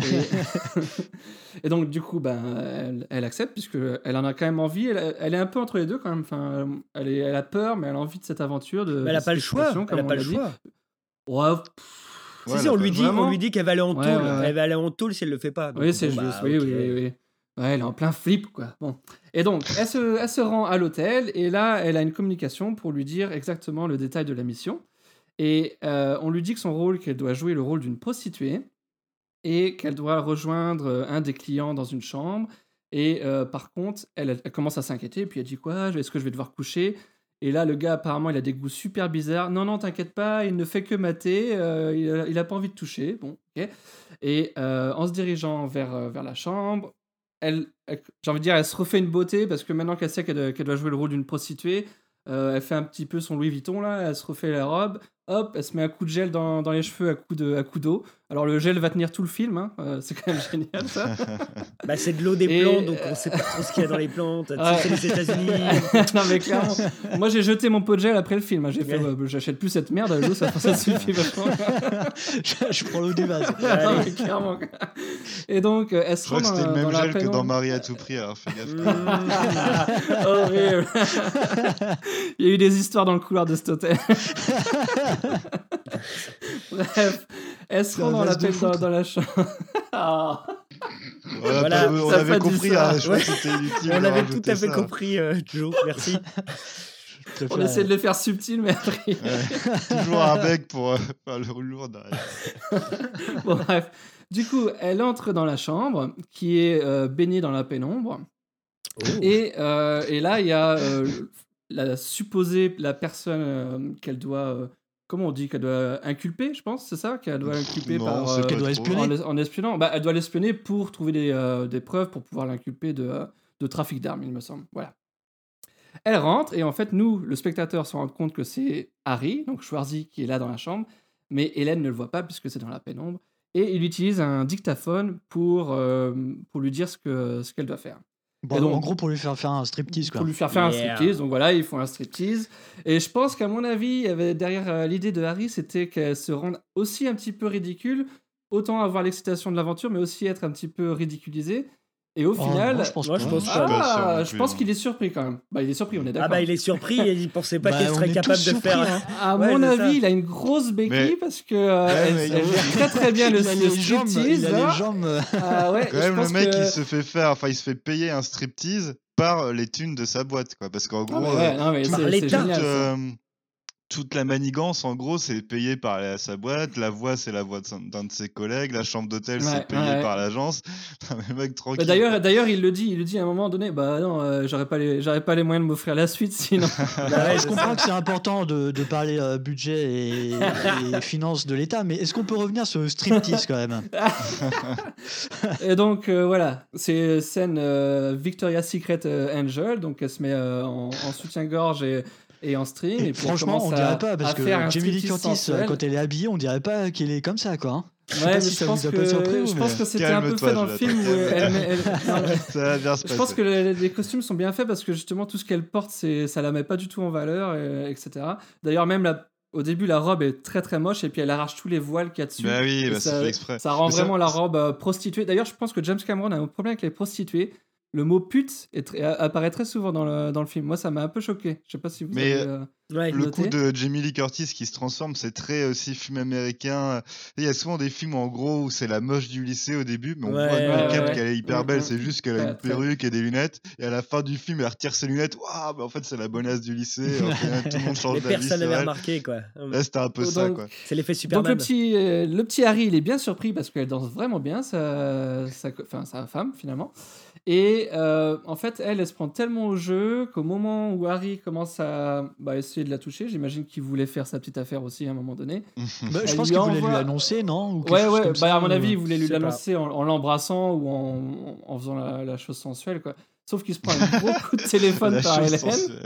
Et... et donc, du coup, ben, elle, elle accepte, puisqu'elle en a quand même envie. Elle, elle est un peu entre les deux, quand même. Enfin, elle, est, elle a peur, mais elle a envie de cette aventure. De, Mais elle de a pas cette le choix. exploration, Elle comme a on pas l'a le dit. choix. Ouais, pff, Si, Ouais, si, elle a on pas lui le dit, choix. on lui dit qu'elle va aller en Ouais, tôle. ouais, ouais. Elle va aller en tôle si elle le fait pas. Donc, oui, c'est bon, juste. bah, Oui, ok. oui, oui, oui. Ouais, elle est en plein flip, quoi. Bon. Et donc, elle se, elle se rend à l'hôtel, et là, elle a une communication pour lui dire exactement le détail de la mission. Et euh, on lui dit que son rôle, qu'elle doit jouer le rôle d'une prostituée, et qu'elle doit rejoindre euh, un des clients dans une chambre. Et euh, par contre, elle, elle commence à s'inquiéter, puis elle dit quoi? Est-ce que je vais devoir coucher? Et là, le gars, apparemment, il a des goûts super bizarres. Non, non, t'inquiète pas, il ne fait que mater, euh, il, a, il a pas envie de toucher. Bon, ok. Et euh, en se dirigeant vers, euh, vers la chambre, elle, elle- j'ai envie de dire, elle se refait une beauté, parce que maintenant qu'elle sait qu'elle, doit- qu'elle doit jouer le rôle d'une prostituée, euh, elle fait un petit peu son Louis Vuitton, là, elle se refait la robe, hop, elle se met un coup de gel dans, dans les cheveux à coup de, à coup d'eau. Alors le gel va tenir tout le film, hein, euh, c'est quand même génial, ça. Bah, c'est de l'eau des Et- plantes, donc on sait pas trop ce qu'il y a dans les plantes. Tu sais, Ouais. c'est les États-Unis. Non mais clairement, moi j'ai jeté mon pot de gel après le film, hein. J'ai fait, Ouais. ouais, bah, j'achète plus cette merde, l'eau ça, ça suffit vachement. je, je prends l'eau des vases. Non, mais clairement. Et donc euh, elle se Je crois rend que c'était dans, le dans même la gel que dans pénombre. Marie à tout prix, alors fais gaffe. Mmh. Horrible. Il y a eu des histoires dans le couloir de cet hôtel. Bref, elle se C'est rend un dans la, vase de pé- dans, foot. dans la chambre. Ah. On, a Voilà, pas- on ça a avait pas dit compris, ça. hein, je crois Ouais. que c'était inutile On de avait tout rajouter à fait ça. compris, euh, Joe. Merci. Je préfère- On essaie de le faire subtil, mais après. Ouais. Toujours un bec pour euh, faire le lourd derrière. Bon, bref. Du coup, elle entre dans la chambre qui est euh, baignée dans la pénombre. Oh. Et, euh, et là, il y a euh, la supposée, la personne euh, qu'elle doit. euh, comment on dit? Qu'elle doit inculper, je pense, c'est ça? Qu'elle doit inculper Non, par. c'est euh, pas Qu'elle doit trop. espionner. en, es- en espionnant. Bah, elle doit l'espionner pour trouver des, euh, des preuves pour pouvoir l'inculper de, euh, de trafic d'armes, il me semble. Voilà. Elle rentre et en fait, nous, le spectateur, se rend compte que c'est Harry, donc Schwarzy, qui est là dans la chambre, mais Hélène ne le voit pas puisque c'est dans la pénombre. Et il utilise un dictaphone pour, euh, pour lui dire ce que ce qu'elle doit faire. Bon, Et donc- en gros, pour lui faire faire un striptease, quoi. Pour lui faire faire Yeah. un striptease. Donc voilà, ils font un striptease. Et je pense qu'à mon avis, il y avait derrière euh, l'idée de Harry, c'était qu'elle se rende aussi un petit peu ridicule. Autant avoir l'excitation de l'aventure, mais aussi être un petit peu ridiculisée. Et au Oh, final. non, je pense Moi, pas. je pense Je suis pas sûr Ah, non je plus, pense hein. qu'il est surpris quand même. Bah, il est surpris, on est d'accord. Ah bah il est surpris et il pensait pas Bah, qu'elle on serait est capable tous de surpris, faire. hein. À Ouais, mon c'est avis, ça. il a une grosse béquille Mais- parce que euh, Ouais, elle, mais il a- elle gère très très bien le, Il a le les jambes, striptease. il a là. les jambes. euh, Ah ouais, Quand je même, le pense mec, que- il se fait faire, enfin, il se fait payer un striptease par les thunes de sa boîte, quoi. Parce qu'en Ah, gros, mais euh, ouais, non, mais Par c'est- c'est l'État. génial. toute, ça. euh, toute la manigance, en gros, c'est payé par la- sa boîte. La voix, c'est la voix de son- d'un de ses collègues. La chambre d'hôtel, Ouais, c'est payé ouais. par l'agence. Non, mais mec, Bah, tranquille. d'ailleurs, d'ailleurs, il le dit, il le dit à un moment donné. Bah non, euh, j'aurais pas les, j'aurais pas les moyens de m'offrir la suite, sinon. Bah ouais, je comprends que c'est important de, de parler euh, budget et, et finances de l'État, mais est-ce qu'on peut revenir sur le striptease quand même? Et donc euh, voilà, c'est scène euh, Victoria's Secret euh, Angel, donc elle se met euh, en, en soutien-gorge et, et en string. Et Et, puis elle franchement, commence on à- dirait pas, parce à que faire un Jamie Lee striptease Curtis, sensuel. quand elle est habillée, on dirait pas qu'elle est comme ça, quoi. hein. Je sais Ouais, pas mais si je ça pense vous a que, pas surpris, vous, je mais- pense que c'était un peu Calme-toi, fait dans le Jonathan. film où elle, met- elle- non, Ça va bien se je pense passer. que les, les costumes sont bien faits parce que justement tout ce qu'elle porte, c'est, ça la met pas du tout en valeur, et- etc. D'ailleurs, même la, au début, la robe est très très moche et puis elle arrache tous les voiles qu'il y a dessus. Bah oui, Et bah, c'est ça, fait exprès. ça rend Mais ça- vraiment la robe euh, prostituée. D'ailleurs, je pense que James Cameron a un problème avec les prostituées. Le mot pute est très- apparaît très souvent dans le, dans le film. Moi, ça m'a un peu choqué. Je sais pas si vous Mais, avez. euh, Ouais, Le noté. coup de Jamie Lee Curtis qui se transforme, c'est très aussi film américain. Il y a souvent des films en gros où c'est la moche du lycée au début, mais on Ouais, voit du ouais, make-up ouais. qu'elle est hyper Mm, belle. mm. C'est juste qu'elle a Très, une très. perruque et des lunettes. Et à la fin du film, elle retire ses lunettes. Waouh, bah en fait, c'est la bonasse du lycée. En fait, tout le monde change Mais d'avis. personne sur n'avait elle. remarqué, quoi. Là, c'était un peu Donc, ça, quoi. C'est l'effet Donc Superman. le petit, euh, le petit Harry, il est bien surpris parce qu'elle danse vraiment bien, sa, sa, enfin, sa femme finalement. Et euh, en fait, elle, elle se prend tellement au jeu qu'au moment où Harry commence à bah, essayer de la toucher, j'imagine qu'il voulait faire sa petite affaire aussi à un moment donné. Bah, je Elle pense lui qu'il voulait envoie- lui annoncer, non? Ou quelque Ouais, chose ouais, comme bah, ça, à mon ou- avis, il voulait lui Je sais pas. l'annoncer en, en l'embrassant ou en, en faisant la, la chose sensuelle, quoi. Sauf qu'il se prend un gros coup de téléphone La par chose Hélène. sensuelle.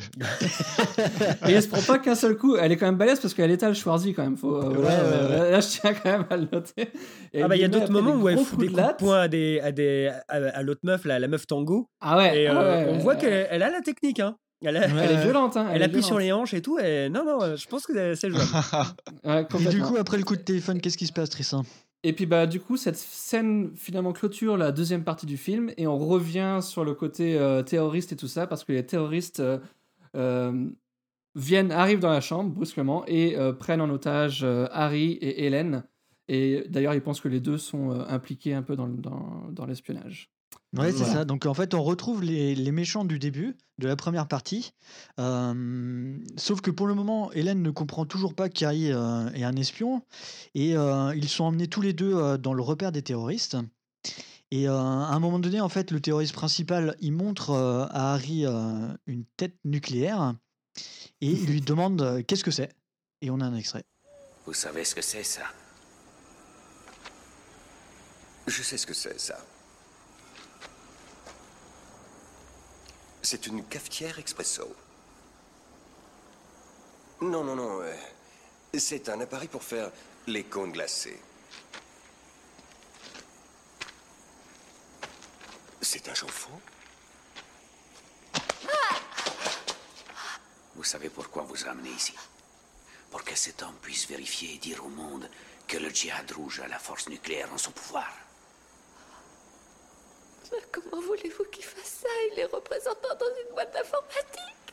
Et il se prend pas qu'un seul coup. Elle est quand même balèze parce qu'elle étale Schwarzy quand même. Faut, euh, voilà, ouais, euh, ouais. Là, je tiens quand même à le noter. Et Ah bah il y a elle lui met d'autres après moments des où elle gros fout coups des de coups de latte. poing à, des, à, des, à, à l'autre meuf, là, la meuf tango. Ah ouais, Et ah euh, ouais, on ouais, voit ouais. qu'elle elle a la technique. Hein. Elle, a- Elle est elle- violente. Hein, Elle est appuie sur violente. les hanches et tout. Et... Non, non, je pense que c'est jouable. Ouais, Et du complètement. coup, après le coup de téléphone, qu'est-ce qui se passe, Tristan? Et puis bah du coup cette scène finalement clôture la deuxième partie du film et on revient sur le côté euh, terroriste et tout ça parce que les terroristes euh, euh, viennent arrivent dans la chambre brusquement et euh, prennent en otage euh, Harry et Hélène et d'ailleurs ils pensent que les deux sont euh, impliqués un peu dans, le- dans, dans l'espionnage. Ouais, c'est Voilà. ça. Donc en fait, on retrouve les, les méchants du début, de la première partie. Euh, sauf que pour le moment, Hélène ne comprend toujours pas qu'Harry euh, est un espion. Et euh, ils sont emmenés tous les deux euh, dans le repère des terroristes. Et euh, à un moment donné, en fait, le terroriste principal, il montre euh, à Harry euh, une tête nucléaire. Et il lui demande euh, qu'est-ce que c'est. Et on a un extrait. Vous savez ce que c'est, ça? Je sais ce que c'est, ça. C'est une cafetière expresso. Non, non, non. euh, c'est un appareil pour faire les cônes glacés. C'est un chauffe-eau. Vous savez pourquoi vous ramenez ici? Pour que cet homme puisse vérifier et dire au monde que le djihad rouge a la force nucléaire en son pouvoir. Comment voulez-vous qu'il fasse ça? Il est représentant dans une boîte d'informatique.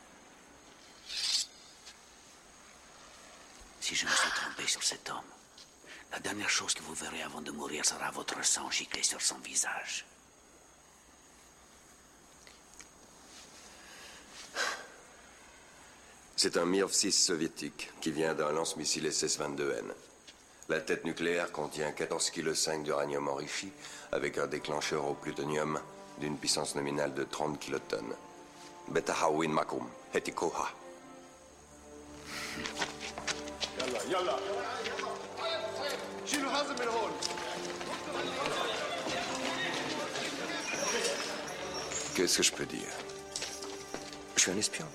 Si je me suis trompé sur cet homme, la dernière chose que vous verrez avant de mourir sera votre sang giclé sur son visage. C'est un Mir six soviétique qui vient d'un lance-missile S S vingt-deux N. La tête nucléaire contient quatorze virgule cinq kilos d'uranium enrichi avec un déclencheur au plutonium d'une puissance nominale de trente kilotonnes. Betahawin makum, hetikoha. Qu'est-ce que je peux dire? Je suis un espion.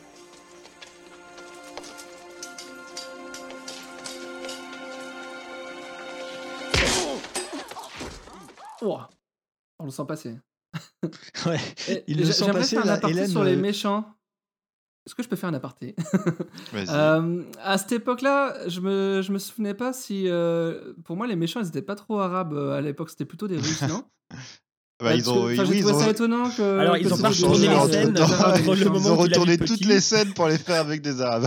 Oh, on le sent passer. Ouais, Et il le j'a- sent J'aimerais passer, faire un là, aparté Hélène, sur les euh, méchants. Est-ce que je peux faire un aparté? Vas-y. Euh, à cette époque-là, je me, je me souvenais pas si. euh, pour moi, les méchants, ils étaient pas trop arabes euh, à l'époque, c'était plutôt des Russes, non? Bah, ils Parce ont, que- enfin, oui, j'ai ils trouvé ont, ça étonnant que. Alors, que ils ont ce pas soit des retourné méchants. les scènes Ils entre le ont moment où il a retourné vu toutes petit. les scènes pour les faire avec des arabes.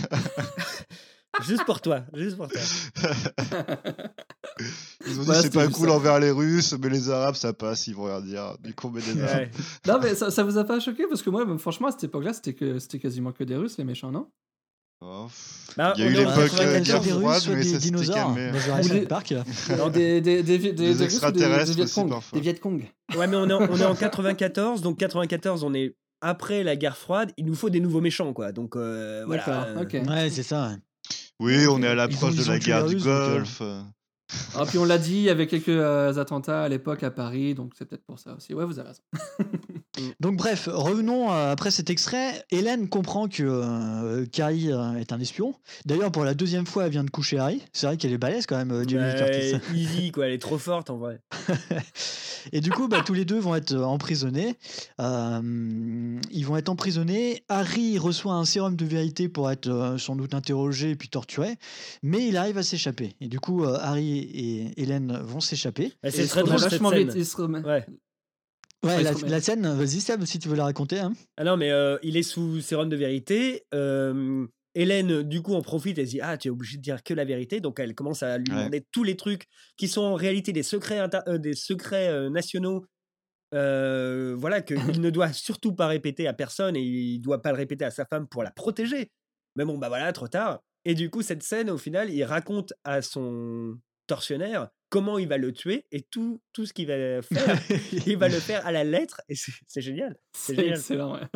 Juste pour toi, juste pour toi. Ils ont dit Voilà, c'est c'était pas juste cool ça. envers les Russes, mais les Arabes ça passe, ils vont rien dire. Du coup on met des Arabes. Ouais. Non, mais ça, ça vous a pas choqué? Parce que moi, même, franchement, à cette époque-là, c'était que, c'était quasiment que des Russes, les méchants, non? Oh, pff, Bah, il y a on eu est en l'époque euh, quatre-vingt-quatorze, guerre des Russes, froide, soit mais des ça s'était dinosaures calmé. dans Ou Jurassic des- Park. Non, des, des, des, des, des, Des des Russes ou des, extraterrestres des Viet aussi, Cong. parfois. Des Viet Cong. Ouais, mais on est, en, on est en quatre-vingt-quatorze, donc quatre-vingt-quatorze, on est après la guerre froide. Il nous faut des nouveaux méchants, quoi. Donc euh, voilà. D'accord, euh, ok. Ouais, c'est ça. ouais. Oui, on Ok. est à Ils ont, l'approche de ils ont la tué guerre les du Russes, donc. euh, Golfe. euh. Ah, puis on l'a dit, il y avait quelques euh, attentats à l'époque à Paris, donc c'est peut-être pour ça aussi. Ouais, vous avez raison. Donc bref, revenons euh, après cet extrait. Hélène comprend que euh, Carrie euh, est un espion. D'ailleurs, pour la deuxième fois, elle vient de coucher Harry. C'est vrai qu'elle est balèze quand même, euh, Jamie Lee Curtis. bah, easy, quoi. Elle est trop forte, en vrai. Et du coup, bah, tous les deux vont être euh, emprisonnés. Euh, ils vont être emprisonnés. Harry reçoit un sérum de vérité pour être euh, sans doute interrogé puis torturé, mais il arrive à s'échapper. Et du coup, euh, Harry et Hélène vont s'échapper. Bah, Et c'est il se très remet drôle, cette vachement scène. vite. Il se remet. Ouais. Ouais, Ouais, la, il se remet. la scène, vas-y Seb, si tu veux la raconter. Hein. Ah non, mais euh, il est sous sérum de vérité. Euh, Hélène, du coup, en profite. Elle se dit ah, tu es obligé de dire que la vérité. Donc, elle commence à lui Ouais. demander tous les trucs qui sont en réalité des secrets, inter- euh, des secrets euh, nationaux. Euh, voilà, qu'il ne doit surtout pas répéter à personne et il doit pas le répéter à sa femme pour la protéger. Mais bon, bah voilà, trop tard. Et du coup, cette scène, au final, il raconte à son tortionnaire comment il va le tuer et tout, tout ce qu'il va faire, il va le faire à la lettre et c'est c'est génial. C'est C'est génial. excellent, ouais.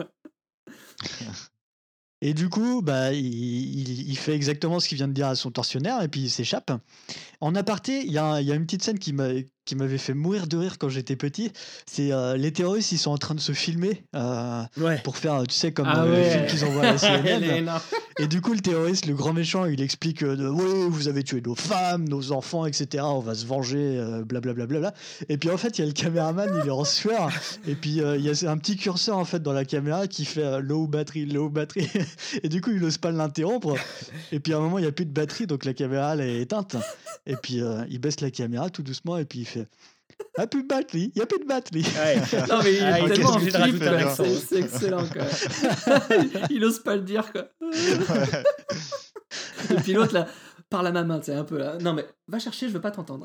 Et du coup, bah, il, il- il fait exactement ce qu'il vient de dire à son tortionnaire et puis il s'échappe. En aparté, il y, a un- il y a une petite scène qui m'a- qui m'avait fait mourir de rire quand j'étais petit. C'est euh, les terroristes, ils sont en train de se filmer euh, Ouais. pour faire, tu sais, comme Ah euh, les ouais. films qu'ils envoient à la C N Elle est N. énorme. Et du coup, le terroriste, le grand méchant, il explique euh, de, oui, vous avez tué nos femmes, nos enfants, et cetera. On va se venger, euh, blablabla. Bla, bla, bla. Et puis en fait, il y a le caméraman, il est en sueur. Et puis euh, il y a un petit curseur en fait dans la caméra qui fait euh, low battery, low battery. Et du coup, il n'ose pas l'interrompre. Et puis à un moment, il n'y a plus de batterie, donc la caméra elle est éteinte. Et puis euh, il baisse la caméra tout doucement et puis il fait. Ah, plus de batterie, il n'y a plus de batterie. Ouais. Non, mais il Ah, est il est tellement en obligé de flip, rajouter un quoi. accent. C'est c'est excellent, quoi. Il ose pas le dire, quoi. Ouais. Et puis l'autre, là, par la main, tu sais, un peu là. Non, mais va chercher, je veux pas t'entendre.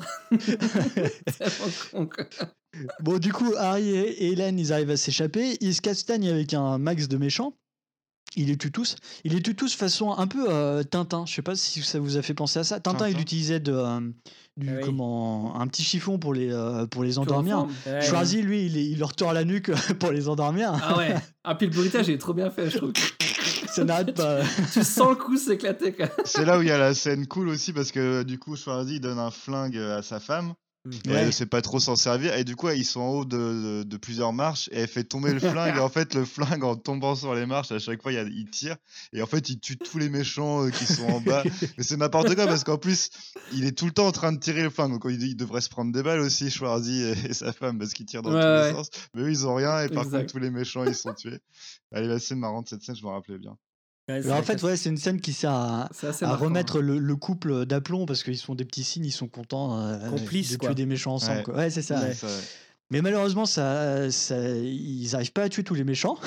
C'est vraiment con, quoi. Bon, du coup, Harry et Hélène, ils arrivent à s'échapper. Ils se castagnent avec un max de méchants. Il les tue tous. Il les tue tous façon un peu euh, Tintin. Je sais pas si ça vous a fait penser à ça. Tintin, Tintin. il utilisait de, euh, du, Ah oui. comment, un petit chiffon pour les, euh, pour les endormir. Chloroforme. Ouais. Schwarzy, lui, il, il leur tord la nuque pour les endormir. Ah ouais. Ah, puis le bruitage, il est trop bien fait, je trouve. Ça n'arrête pas. Tu sens le coup s'éclater, quoi. C'est là où il y a la scène cool aussi parce que du coup Schwarzy donne un flingue à sa femme et Ouais. elle sait pas trop s'en servir et du coup ils sont en haut de, de- de plusieurs marches et elle fait tomber le flingue et en fait le flingue en tombant sur les marches à chaque fois il, y a- il tire et en fait il tue tous les méchants euh, qui sont en bas mais c'est n'importe quoi parce qu'en plus il est tout le temps en train de tirer le flingue donc il, il devrait se prendre des balles aussi Schwarzy et, et sa femme parce qu'ils tirent dans Ouais, tous ouais. les sens mais eux ils ont rien et par Exact. contre tous les méchants ils sont tués. Elle est assez marrante cette scène, je me rappelais bien. Ouais, c'est Mais en la fait, classe. ouais, c'est une scène qui sert à, C'est assez à marquant, remettre hein. le, le couple d'aplomb parce qu'ils sont des petits signes, ils sont contents euh, Complices, de tuer quoi. des méchants ensemble. Ouais. quoi. Ouais, c'est ça. Ouais. Ça, ouais. Mais malheureusement, ça, ça, ils n'arrivent pas à tuer tous les méchants.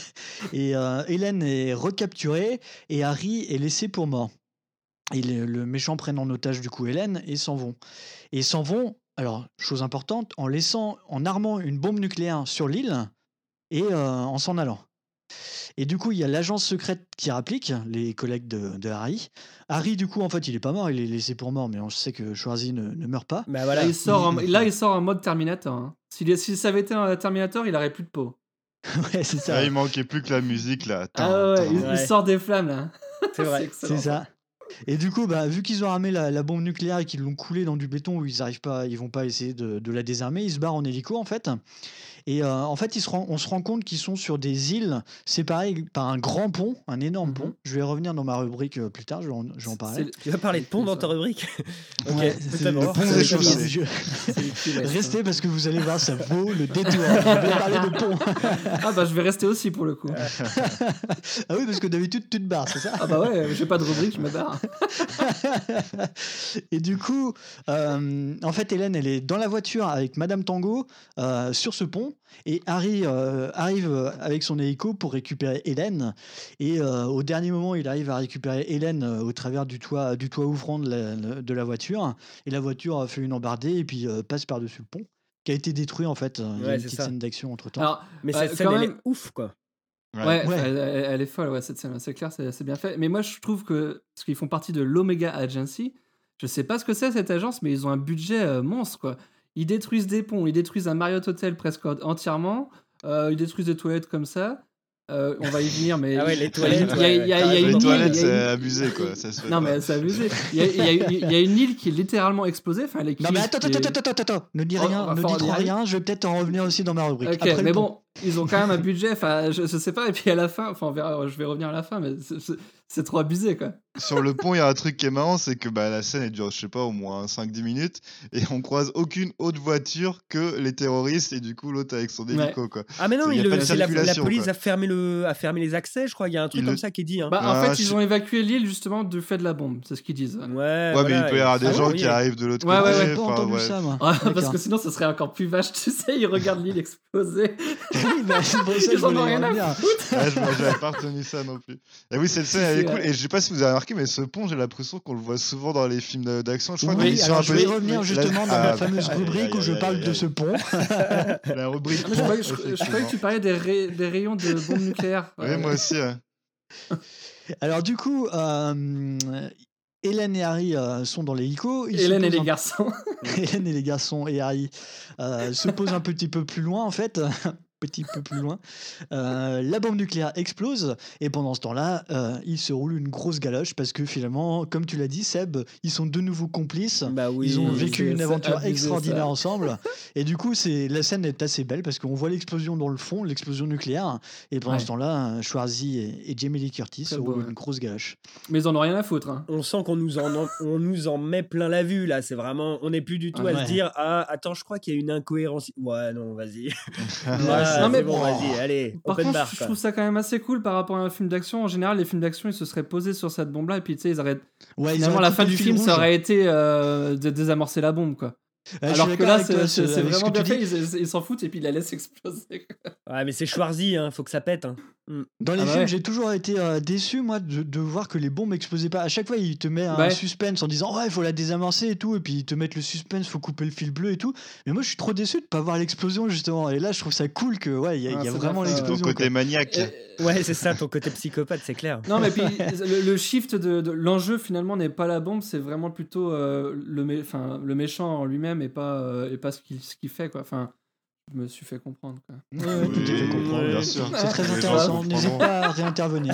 Et euh, Hélène est recapturée et Harry est laissé pour mort. Et le, le méchant prennent en otage du coup Hélène et s'en vont. Et s'en vont, alors, chose importante, en laissant, en armant une bombe nucléaire sur l'île et euh, en s'en allant. Et du coup, il y a l'agence secrète qui rapplique, les collègues de, de Harry. Harry, du coup, en fait, il est pas mort, il est laissé pour mort, mais on sait que Schwarzy ne, ne meurt pas. Bah Là, voilà. il sort en, il- là, il sort en mode Terminator. Hein. S'il est- si ça avait été un Terminator, il aurait plus de peau. Ouais, c'est ça. Là, il manquait plus que la musique là. Ah ouais, il, Ouais. il sort des flammes, là. C'est vrai. excellent. C'est ça. Et du coup, bah, vu qu'ils ont armé la, la bombe nucléaire et qu'ils l'ont coulée dans du béton où ils arrivent pas, ils vont pas essayer de, de la désarmer, ils se barrent en hélico en fait. Et euh, en fait, ils se rend- on se rend compte qu'ils sont sur des îles séparées par un grand pont, un énorme Mhm. pont. Je vais revenir dans ma rubrique euh, plus tard, je vais en, je vais en C'est parler. le- Tu vas parler de pont dans ta rubrique. Ok, Ouais, peut-être c'est d'abord. le pont C'est des le chaussées. chaussée. c'est le cul, ouais, Restez parce que vous allez voir, ça vaut le détour. Je vais parler de pont. Ah bah je vais rester aussi pour le coup. Ah oui, parce que d'habitude, tu te barres, c'est ça? Ah bah ouais, j'ai pas de rubrique, je me barre. Et du coup, euh, en fait, Hélène, elle est dans la voiture avec Madame Tango euh, sur ce pont. Et Harry euh, arrive euh, avec son hélico pour récupérer Hélène. Et euh, au dernier moment, il arrive à récupérer Hélène euh, au travers du toit, du toit ouvrant de la, de la voiture. Et la voiture fait une embardée et puis euh, passe par-dessus le pont, qui a été détruit en fait. Il y a Ouais, une c'est petite ça. scène d'action entre temps. Alors, Mais euh, cette scène, quand elle même, est ouf, quoi. Ouais, Ouais. enfin, elle, elle- elle est folle, ouais, cette scène, c'est clair, c'est c'est bien fait. Mais moi, je trouve que, parce qu'ils font partie de l'Omega Agency, je sais pas ce que c'est cette agence, mais ils ont un budget euh, monstre, quoi. Ils détruisent des ponts, ils détruisent un Marriott Hotel presque entièrement, euh, ils détruisent des toilettes comme ça. Euh, on va y venir, mais Ah ouais, les il y a- toilettes, il y a- il y a- il y a Les une île, toilettes, il y a une- c'est abusé, quoi. Ça se fait Non, pas. mais c'est abusé. Il y, a, il y a- il y a une île qui est littéralement explosée. Enfin, Non, mais attends, attends, attends, attends, attends, attends. Ne dis Oh, rien, va ne falloir dis trop y aller. rien. Je vais peut-être en revenir aussi dans ma rubrique. Ok, Après mais le pont. bon, ils ont quand même un budget. Enfin, je, je sais pas. Et puis à la fin, enfin, on verra. Je vais revenir à la fin, mais c'est- c'est c'est trop abusé, quoi. Sur le pont, il y a un truc qui est marrant, c'est que bah, la scène elle dure, je sais pas, au moins cinq dix minutes, et on croise aucune autre voiture que les terroristes, et du coup l'autre avec son hélico, quoi. Ah mais non, Il y a il- pas de c'est la, la circulation, police quoi. a fermé le, a fermé les accès, je crois. Il y a un truc Il comme le- ça qui est dit. Hein. Bah, en Ah, fait, je ils sais- ont évacué l'île justement du fait de la bombe. C'est ce qu'ils disent. Ouais, Ouais, voilà, mais il peut y avoir et- des Ah gens oui, qui oui. arrivent de l'autre Ouais, côté. ouais, J'ai pas enfin, entendu ouais. ça, moi. Ah, parce D'accord. que sinon, ça serait encore plus vache. Tu sais, ils regardent l'île exploser. Oui, bah, c'est pour ça que Ils je en ont voulais rien à revenir. Ouais, je- moi, j'avais pas retenu ça non plus. Et oui, cette scène, elle est C'est, cool. euh, Et je sais pas si vous avez remarqué, mais ce pont, j'ai l'impression qu'on le voit souvent dans les films de- d'action. Je crois que Oui, Mission alors je vais y Impossible- revenir la- justement dans Ah, ma bah, fameuse aïe, rubrique aïe, où je aïe, parle aïe, de aïe. ce pont. La rubrique Ah, mais je, pont, croyais, je- je croyais que effectivement. tu parlais des, ray- des rayons de bombes nucléaires. Oui, moi aussi. ouais. Alors du coup, euh, Hélène et Harry euh, sont dans l'hélico. Ils se Hélène et posent les un- garçons. Hélène et les garçons et Harry euh, se posent un petit peu plus loin en fait. Petit peu plus loin. Euh, la bombe nucléaire explose et pendant ce temps-là, euh, ils se roulent une grosse galoche parce que finalement, comme tu l'as dit, Seb, ils sont de nouveau complices. Bah oui. Ils ont c'est- vécu une c'est aventure abusé, extraordinaire ça. ensemble. Et du coup, c'est la scène est assez belle parce qu'on voit l'explosion dans le fond, l'explosion nucléaire. Et pendant Ouais. ce temps-là, Schwarzy et, et Jamie Lee Curtis Très se beau, roulent ouais. une grosse galoche. Mais ils en ont rien à foutre. Hein. On sent qu'on nous en, en- on nous en met plein la vue là. C'est vraiment, on n'est plus du tout à Ouais. se dire ah attends, je crois qu'il y a une incohérence. Ouais non, vas-y. Ouais, Ah, non, mais c'est bon, bon. vas-y, allez. Par open contre, bar, je quoi. trouve ça quand même assez cool par rapport à un film d'action. En général, les films d'action, ils se seraient posés sur cette bombe-là et puis tu sais, ils auraient. Ouais, ils Finalement, auraient la coupé fin le du fil film, rouge. ça aurait été euh, de désamorcer la bombe, quoi. Ouais, je Alors suis que d'accord là, avec c'est toi, c'est- ce- c'est avec ce vraiment que bien tu fait. dis. Ils ils s'en foutent et puis ils la laissent exploser. Ouais, mais c'est Schwarzy, hein. Faut que ça pète. Hein. Mm. Dans les Ah bah films, ouais. j'ai toujours été euh, déçu, moi, de, de voir que les bombes explosaient pas. À chaque fois, ils te mettent un Ouais. suspense en disant, ouais, il faut la désamorcer et tout, et puis ils te mettent le suspense, faut couper le fil bleu et tout. Mais moi, je suis trop déçu de pas voir l'explosion, justement. Et là, je trouve ça cool que, ouais, il y a, Ah, il y a c'est vraiment bien fait, ouais. Ton l'explosion. côté quoi. maniaque. Ouais, c'est ça, ton côté psychopathe, c'est clair. Non, mais puis le, le shift de, de l'enjeu finalement n'est pas la bombe, c'est vraiment plutôt euh, le, mé- enfin, le méchant en lui-même et pas, euh, et pas ce qu'il ce qu'il fait, quoi. Enfin, je me suis fait comprendre, quoi. Ouais, ouais, tout à fait Oui, comprendre. bien sûr. C'est très Les gens intéressant. comprendront. N'hésite pas à réintervenir.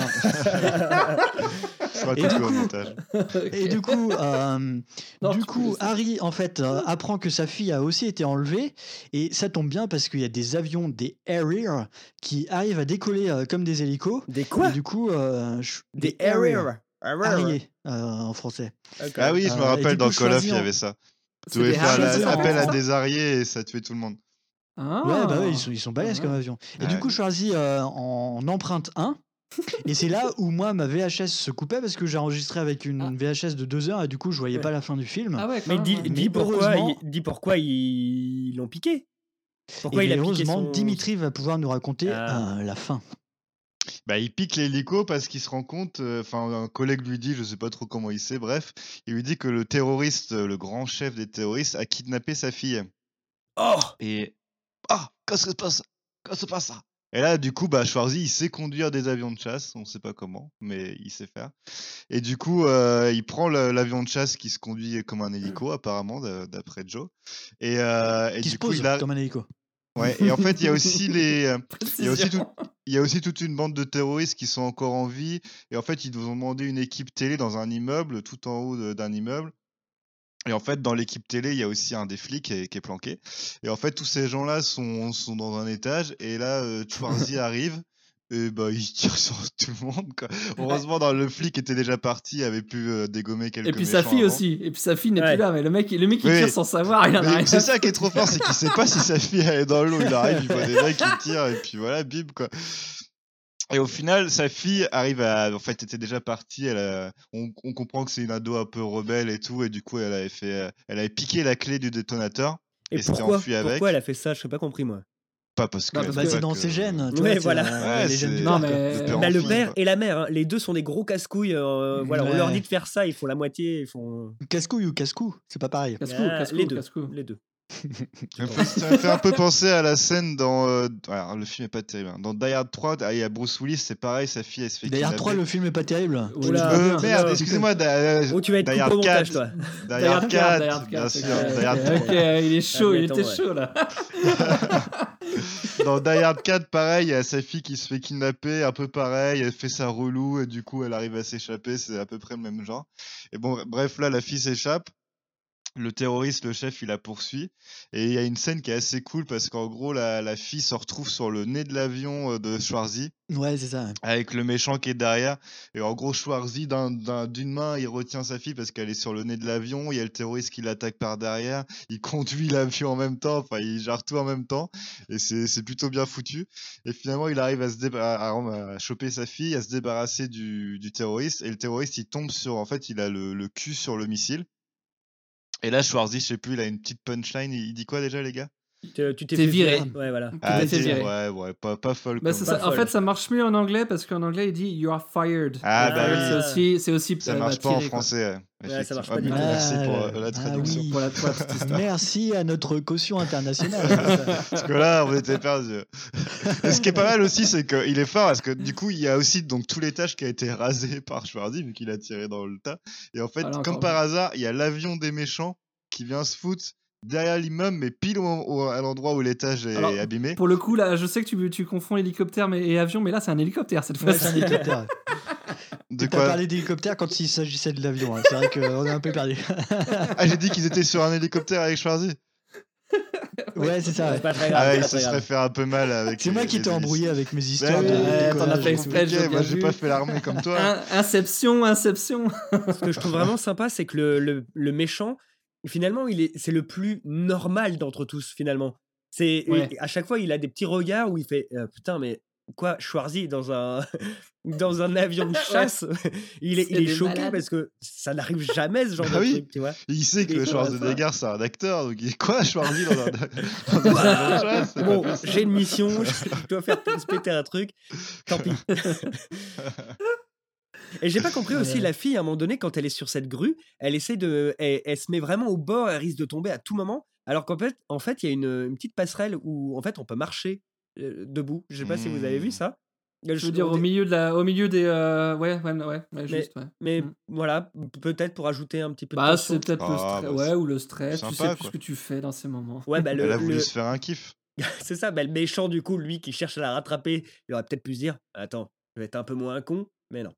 Je sera Et coupé du au coup- montage. Et du coup, euh, Non, du tu coup, peux- Harry en fait euh, apprend que sa fille a aussi été enlevée et ça tombe bien parce qu'il y a des avions, des Harrier, qui arrivent à décoller euh, comme des hélicos. Des quoi Et du coup, euh, je- Des Harrier, Harrier. Harrier, euh, en français. Ok. Ah oui, je me Euh, et rappelle, du dans coup, Call of, il y choisir- avait ça. Tu C'est pouvais des faire Harrier, la- ça, appel à en des ariés et ça tuait tout le monde. Ah. Ouais, bah ouais, ils sont, ils sont balèzes Ah comme ouais. avion. Et Ouais. du coup, je choisis euh, en, en empreinte un. Et c'est là où moi, ma V H S se coupait parce que j'ai enregistré avec une Ah. V H S de deux heures et du coup, je voyais Ouais. pas la fin du film. Ah ouais, quand Mais même, dis, ouais. dis Mais pourquoi, heureusement- ils- dis pourquoi ils l'ont piqué. Pourquoi et il a bien, piqué heureusement, son... Dimitri va pouvoir nous raconter Ah. euh, la fin. Bah, il pique l'hélico parce qu'il se rend compte, euh, enfin, un collègue lui dit, je sais pas trop comment il sait, bref, il lui dit que le terroriste, euh, le grand chef des terroristes, a kidnappé sa fille. Oh Et. Ah, qu'est-ce que se passe? Qu'est-ce que se passe ça? Et là, du coup, bah, Schwarzy, il sait conduire des avions de chasse, on sait pas comment, mais il sait faire. Et du coup, euh, il prend le- l'avion de chasse qui se conduit comme un hélico, apparemment, d'a- d'après Joe. Et, euh, et Qui du se coup, pose il a. comme un hélico. Ouais, et en fait, il y a aussi les. euh, Il y, a aussi tout- Précision. il y a aussi toute une bande de terroristes qui sont encore en vie. Et en fait, ils nous ont demandé une équipe télé dans un immeuble, tout en haut de- d'un immeuble. Et en fait, dans l'équipe télé, il y a aussi un des flics qui est, qui est planqué. Et en fait, tous ces gens-là sont, sont dans un étage. Et là, euh, Schwarzy arrive. Et bah, il tire sur tout le monde, quoi. Heureusement, dans le flic était déjà parti, avait pu euh, dégommer quelques Et puis sa méchants fille avant. aussi. Et puis sa fille n'est Ouais. plus là, mais le mec, le mec il Oui. tire sans savoir, il en a Mais rien. c'est ça qui est trop fort, c'est qu'il sait pas si sa fille elle est dans l'eau. Il arrive, il voit des mecs qui tirent et puis voilà, bim quoi. Et au final, sa fille arrive à, en fait, était déjà partie. Elle a- on, on comprend que c'est une ado un peu rebelle et tout, et du coup, elle avait fait, elle avait piqué la clé du détonateur Et et s'était pourquoi, enfuie avec. pourquoi elle a fait ça? Je n'ai pas compris, moi. Pas parce que. Bah, elle parce Bah, veut que- c'est pas dans que- ses gènes. tu Ouais, vois, c'est, voilà. euh, Ouais, les gènes c'est- du Non, père, quoi. mais- de père en Bah, le fille, père quoi. et la mère, hein, les deux sont des gros casse-couilles. euh, voilà, on Ouais. leur dit de faire ça, ils font la moitié, ils font. Casse-couille ou casse-cou, c'est pas pareil. Casse-cou, Ah, casse-cou, les deux. casse-cou. Les deux. Ça me fait ça me fait un peu penser à la scène dans. euh, Alors, le film est pas terrible. hein. Dans Die Hard trois, ah, il y a Bruce Willis, c'est pareil, sa fille, elle se fait D'ailleurs, kidnapper. trois, le film est pas terrible. Oula. Euh, Ah, merde, non, excusez-moi, Die Oh, tu vas être Die coupé au Hard montage, quatre. toi. Die Die Hard Hard quatre, Die quatre, Hard bien quatre, sûr. ok, Die Hard ok, trois. ok, il est chaud, Ah, il mais était attends, chaud là. Dans Die Hard quatre, pareil, il y a sa fille qui se fait kidnapper, un peu pareil, elle fait sa relou et du coup elle arrive à s'échapper, c'est à peu près le même genre. Et bon, bref, là la fille s'échappe, le terroriste, le chef, il la poursuit et il y a une scène qui est assez cool parce qu'en gros la, la fille se retrouve sur le nez de l'avion euh, de Schwarzy Ouais, c'est ça. avec le méchant qui est derrière et en gros Schwarzy d'un- d'un- d'une main il retient sa fille parce qu'elle est sur le nez de l'avion, il y a le terroriste qui l'attaque par derrière, il conduit l'avion en même temps, enfin il gère tout en même temps et c'est c'est plutôt bien foutu et finalement il arrive à se déba- à, à- à choper sa fille, à se débarrasser du, du terroriste et le terroriste il tombe sur, en fait il a le, le cul sur le missile et là Schwarzy, je sais plus, il a une petite punchline, il il dit quoi déjà les gars? Tu tu t'es T'es fait viré. virer. Ouais, voilà. Ah, t'es fait dire, virer. ouais, ouais, pas, pas folle Bah, quand c'est même. ça. En folle. fait, ça marche mieux en anglais parce qu'en anglais, il dit You are fired. Ah, bah Fired, oui. c'est aussi, c'est aussi Ça euh, marche bah, pas en tirer, quoi. français. Ouais, Ouais, ça marche effectivement. pas du Ah, tout. merci pour euh, Ah, la ah traduction. oui. Pour la, pour la petite histoire. Merci à notre caution internationale. Parce que là, on était perdus. Et ce qui est pas mal aussi, c'est qu'il est fort parce que du coup, il y a aussi donc tout l'étage qui a été rasé par Schwarzy vu qu'il a tiré dans le tas. Et en fait, Voilà, comme encore par mieux. hasard, il y a l'avion des méchants qui vient se foutre derrière l'immeuble, mais pile au, au- à l'endroit où l'étage est Alors, abîmé. Pour le coup, là, je sais que tu, tu confonds hélicoptère mais- et avion, mais là, c'est un hélicoptère cette Ouais, fois-ci. c'est un hélicoptère. De T'as quoi parlé d'hélicoptère quand il s'agissait de l'avion. hein. C'est vrai qu'on est un peu perdu. Ah, j'ai dit qu'ils étaient sur un hélicoptère avec Schwarzy. Ouais, c'est ça. C'est ouais. pas très grave. Ah, c'est il pas se très serait grave. fait un peu mal avec. C'est moi les- qui les t'ai hélices. embrouillé avec mes Bah histoires oui, de ouais, t'en as décollage. fait exprès, Compliqué, j'ai moi bien j'ai vu. pas fait l'armée comme toi. Un- Inception, Inception. Ce que je trouve vraiment sympa, c'est que le, le, le méchant, finalement, il est, c'est le plus normal d'entre tous, finalement. C'est, Ouais. À chaque fois, il a des petits regards où il fait euh, putain, mais quoi, Schwarzy dans un, dans un avion de chasse, il est, C'est il est des choqué malades. parce que ça n'arrive jamais, ce genre Bah de oui. truc, tu vois. Il sait que Et le quoi, Schwarzenegger c'est un acteur, donc il est quoi Schwarzy dans un, dans un avion de chasse, c'est pas Bon, possible. j'ai une mission, je dois faire se péter un truc, tant pis. Et j'ai pas compris aussi, Ouais. la fille, à un moment donné, quand elle est sur cette grue, elle essaie de. Elle, elle se met vraiment au bord, elle risque de tomber à tout moment. Alors qu'en fait, en fait, il y a une, une petite passerelle où en fait on peut marcher euh, debout. Je sais pas si vous avez vu ça. Je veux dire, au milieu, de la, au milieu des. euh, Ouais, ouais, ouais, ouais, juste, ouais. Mais Mm. voilà, peut-être pour ajouter un petit peu de Bah, tension. c'est peut-être le Ah, stress. bah, Ouais, ou le stress. sympa, tu sais plus quoi. ce que tu fais dans ces moments. Ouais, bah, le, Elle a voulu le- se faire un kiff. c'est ça, bah, le méchant du coup, lui qui cherche à la rattraper, il aurait peut-être pu se dire attends, je vais être un peu moins con, mais non.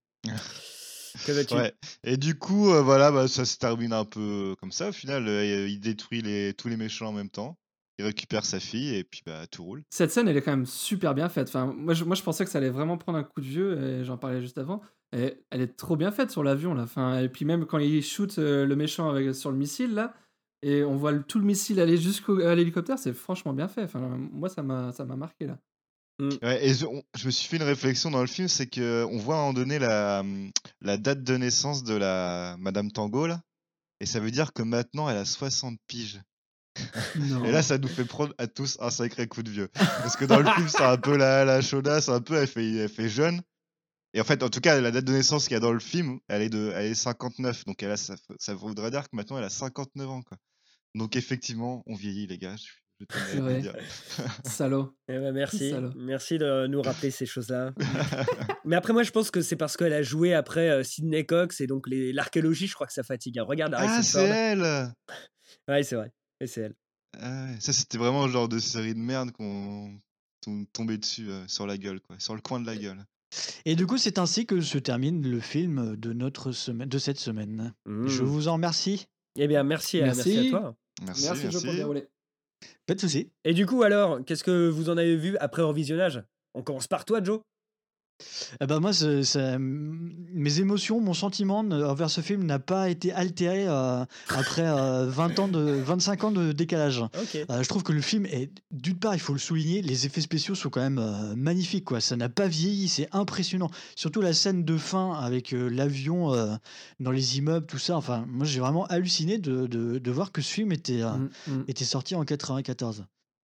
Que veux-tu? Ouais. Et du coup, euh, voilà, bah, ça se termine un peu comme ça. Au final, euh, il détruit les, tous les méchants en même temps. Il récupère sa fille et puis bah, tout roule. Cette scène, elle est quand même super bien faite. Enfin, moi, je, moi, je pensais que ça allait vraiment prendre un coup de vieux, et j'en parlais juste avant. Et elle est trop bien faite sur l'avion, là. Enfin, et puis même quand il shoot euh, le méchant avec, sur le missile, là, et on voit le- tout le missile aller jusqu'à l'hélicoptère, c'est franchement bien fait. Enfin, moi, ça m'a ça m'a marqué, là. Ouais, et je, on- je me suis fait une réflexion dans le film, c'est que on voit à un moment donné la, hum, la date de naissance de la Madame Tango, là. Et ça veut dire que maintenant, elle a soixante piges. Non. Et là, ça nous fait prendre à tous un sacré coup de vieux. Parce que dans le film, c'est un peu la, la chaudasse, un peu, elle fait, elle fait jeune. Et en fait, en tout cas, la date de naissance qu'il y a dans le film, elle est, de, elle est cinquante-neuf. Donc elle a, ça, ça voudrait dire que maintenant, elle a cinquante-neuf ans, quoi. Donc effectivement, on vieillit, les gars. Je, je tenais à C'est le vrai. dire. Salaud. Eh ben, merci, Salaud. merci de nous rappeler ces choses-là. Mais après, moi, je pense que c'est parce qu'elle a joué après euh, Sidney Cox et donc les- l'archéologie, je crois que ça fatigue. hein. Regarde Ah, Harrison c'est Ford. elle! Ouais, c'est vrai. Et c'est elle. Ah ouais, ça, c'était vraiment le genre de série de merde qu'on qu'on tombait dessus euh, sur la gueule, quoi. Sur le coin de la gueule. Et du coup, c'est ainsi que se termine le film de notre semaine, de cette semaine. Je Mm. vous en remercie. Eh bien, merci, à- merci. Merci. à toi. Merci, Merci, Joe, pour merci. dérouler. Pas de souci. Et du coup, alors, qu'est-ce que vous en avez vu après revisionnage? On commence par toi, Joe. Eh ben moi, c'est- c'est- mes émotions, mon sentiment ne- envers ce film n'a pas été altéré euh, après euh, vingt ans de, vingt-cinq ans de décalage. Ok. Euh, je trouve que le film est, d'une part, il faut le souligner, les effets spéciaux sont quand même euh, magnifiques, quoi. Ça n'a pas vieilli, c'est impressionnant. Surtout la scène de fin avec euh, l'avion euh, dans les immeubles, tout ça. Enfin, moi, j'ai vraiment halluciné de, de, de voir que ce film était, euh, Mm, mm. était sorti en quatre-vingt-quatorze.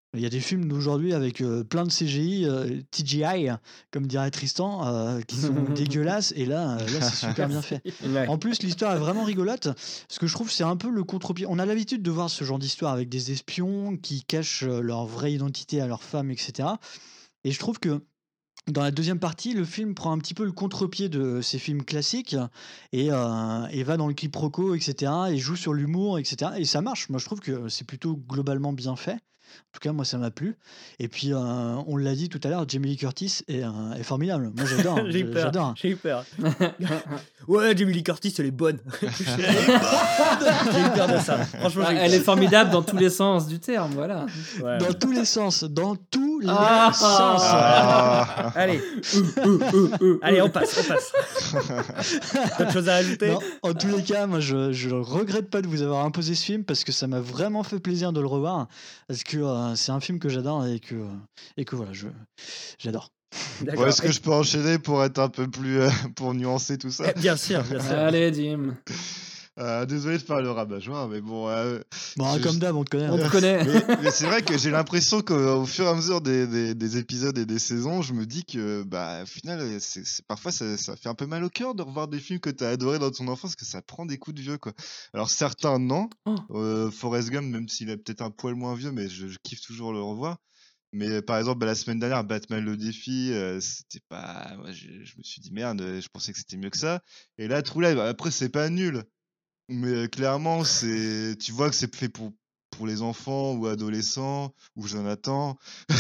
Il y a des films d'aujourd'hui avec euh, plein de C G I, euh, T G I, comme dirait Tristan, euh, qui sont dégueulasses. Et là, euh, là c'est super bien fait. Ouais. En plus, l'histoire est vraiment rigolote. Ce que je trouve, c'est un peu le contre-pied. On a l'habitude de voir ce genre d'histoire avec des espions qui cachent euh, leur vraie identité à leur femme, et cetera. Et je trouve que dans la deuxième partie, le film prend un petit peu le contre-pied de ces films classiques et, euh, et va dans le quiproquo, et cetera. Et joue sur l'humour, et cetera. Et ça marche. Moi, je trouve que c'est plutôt globalement bien fait. En tout cas, moi, ça m'a plu. Et puis, euh, on l'a dit tout à l'heure, Jamie Lee Curtis est, euh, est formidable. Moi, j'adore. hein. J'ai eu Je- peur. J'adore. J'ai eu peur. Ouais, Jamie Lee Curtis, elle est bonne. J'ai eu peur de ça. Franchement, j'ai eu Ah, elle peur. est formidable dans tous les sens du terme, voilà. Ouais. Dans tous les sens. Dans tous les Ah. sens. Ah. Allez. Allez, on passe, on passe. D'autres choses à ajouter? Non, en tous les cas, moi, je, je regrette pas de vous avoir imposé ce film parce que ça m'a vraiment fait plaisir de le revoir. Parce que euh, c'est un film que j'adore et que, et que voilà, je, j'adore. D'accord. Bon, est-ce que Et- je peux enchaîner pour être un peu plus. euh, pour nuancer tout ça? Eh, Bien sûr, bien sûr. Allez, Dim. Euh, désolé de faire le rabat-joie, mais bon. euh, Bon, je- comme d'hab, on te connaît. On hein. te connaît. mais, mais c'est vrai que j'ai l'impression qu'au fur et à mesure des, des, des épisodes et des saisons, je me dis que, bah, au final, c'est, c'est- parfois ça, ça fait un peu mal au cœur de revoir des films que tu as adorés dans ton enfance, parce que ça prend des coups de vieux, quoi. Alors, certains, non. Oh. Euh, Forrest Gump, même s'il est peut-être un poil moins vieux, mais je, je kiffe toujours le revoir. Mais par exemple, bah, la semaine dernière, Batman le défi, euh, c'était pas. Moi, je, je me suis dit merde, je pensais que c'était mieux que ça. Et là, True Lies, après, c'est pas nul. Mais euh, clairement, c'est, tu vois que c'est fait pour, pour les enfants ou adolescents ou Jonathan.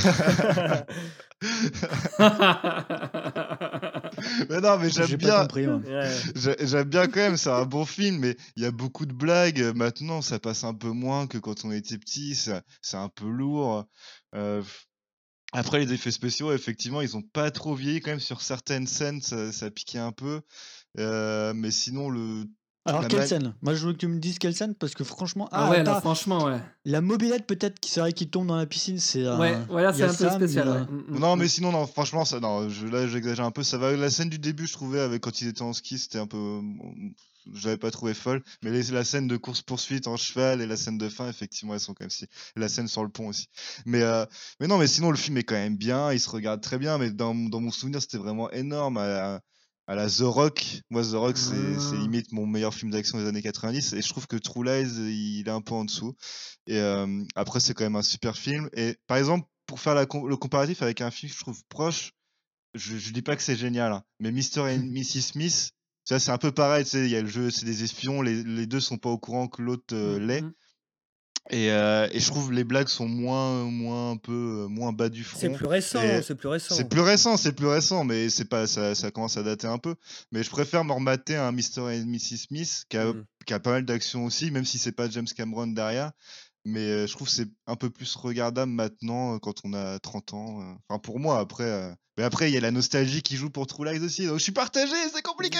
Mais non, mais j'aime J'ai pas bien. compris. moi. Ouais. J'ai- J'aime bien quand même, c'est un bon film, mais il y a beaucoup de blagues. euh, Maintenant, ça passe un peu moins que quand on était petit. ça- C'est un peu lourd. Euh, Après, les effets spéciaux, effectivement, ils ont pas trop vieilli quand même sur certaines scènes, ça, ça piquait un peu. Euh, mais sinon, le. Alors, la quelle man- scène? Moi, je veux que tu me dises quelle scène parce que franchement. Ah, Ah, ouais, attends, là, franchement, ouais. la mobilette, peut-être, qui- c'est vrai qu'il tombe dans la piscine. C'est, euh, Ouais, ouais, là, il y c'est a un peu ça, spécial. mais, ouais. euh, Mm, mm, Non, mm. mais sinon, non, franchement, ça, non, je, là, j'exagère un peu. Ça va. La scène du début, je trouvais, avec quand ils étaient en ski, c'était un peu. Je l'avais pas trouvé folle. Mais les- la scène de course-poursuite en cheval et la scène de fin, effectivement, elles sont quand même si. La scène sur le pont aussi. Mais, euh, mais non, mais sinon, le film est quand même bien. Il se regarde très bien. Mais dans, dans mon souvenir, c'était vraiment énorme. À la, à la The Rock. Moi, The Rock, c'est c'est Ah. limite mon meilleur film d'action des années quatre-vingt-dix. Et je trouve que True Lies, il est un peu en dessous. Et euh, après, c'est quand même un super film. Et par exemple, pour faire la com- le comparatif avec un film que je trouve proche, je, je dis pas que c'est génial, hein, mais mister et missus Smith, ça c'est un peu pareil, tu sais, il y a le jeu, c'est des espions, les, les deux sont pas au courant que l'autre euh, Mm, l'est. mm. Et, euh, et je trouve les blagues sont moins, moins un peu euh, moins bas du front. C'est plus récent, Et c'est plus récent. C'est plus récent, c'est plus récent, mais c'est pas, ça, ça commence à dater un peu. Mais je préfère me remater un mister et missus Smith qui a, Mhm. qui a pas mal d'action aussi, même si c'est pas James Cameron derrière. Mais euh, je trouve que c'est un peu plus regardable maintenant euh, quand on a trente ans. euh. Enfin, pour moi, après. euh, Mais après, il y a la nostalgie qui joue pour True Lies aussi. Donc je suis partagé, c'est compliqué.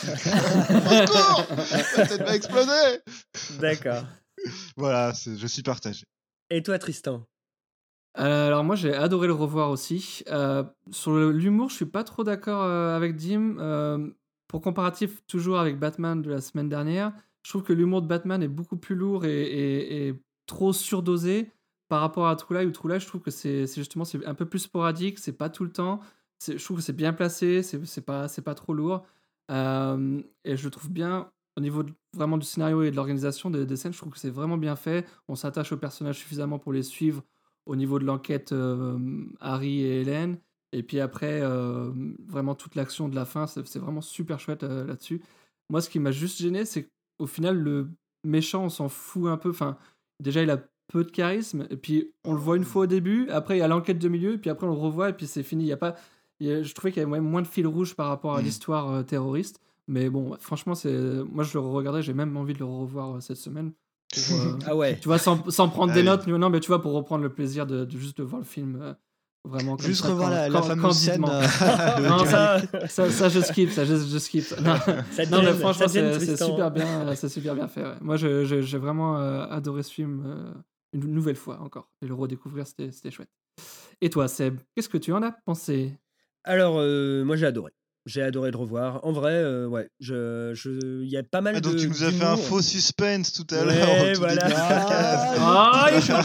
Au secours, la tête va exploser. D'accord. Voilà, c'est- je suis partagé. Et toi, Tristan? Euh, alors moi j'ai adoré le revoir aussi. Euh, sur le- l'humour, je suis pas trop d'accord euh, avec Dim. Euh, pour comparatif, toujours avec Batman de la semaine dernière, je trouve que l'humour de Batman est beaucoup plus lourd et, et- et trop surdosé par rapport à True Lies. Où True Lies, je trouve que c'est c'est justement c'est un peu plus sporadique, c'est pas tout le temps. C'est- Je trouve que c'est bien placé, c'est c'est pas c'est pas trop lourd. Euh, et je le trouve bien au niveau de- vraiment du scénario et de l'organisation des, des scènes. Je trouve que c'est vraiment bien fait. On s'attache aux personnages suffisamment pour les suivre au niveau de l'enquête euh, Harry et Hélène. Et puis après, euh, vraiment toute l'action de la fin, c'est c'est vraiment super chouette euh, là-dessus. Moi, ce qui m'a juste gêné, c'est qu'au final, le méchant, on s'en fout un peu. Enfin, déjà, il a peu de charisme. Et puis, on le voit une fois au début. Après, il y a l'enquête de milieu. Et puis après, on le revoit. Et puis, c'est fini. Il y a pas... il y a- Je trouvais qu'il y avait moins de fil rouge par rapport à Mhm. l'histoire euh, terroriste. Mais bon, franchement, c'est moi, je le regarderai. J'ai même envie de le revoir euh, cette semaine. Pour, euh, Ah ouais. tu vois, sans, sans prendre des Allez. notes, non, mais tu vois, pour reprendre le plaisir de, de juste de voir le film euh, vraiment comme Juste ça, revoir can- la, la can- fameuse scène. candidement. euh, de Non, John ça, Wick. ça, ça, je skip, ça, je, je skip. Non, Ça te non, mais gêne, franchement, ça te gêne, c'est c'est Tristan. super bien, euh, c'est super bien fait. Ouais. Moi, je- je- j'ai vraiment euh, adoré ce film euh, une nouvelle fois encore. Et le redécouvrir, c'était c'était chouette. Et toi, Seb, qu'est-ce que tu en as pensé? Alors, euh, moi j'ai adoré. J'ai adoré le revoir. En vrai, euh, ouais, je, je, il y a pas mal Ah, de. donc tu nous as fait un d'humour. faux suspense tout à Ouais, l'heure. au tout voilà. début du podcast. Ah, il fait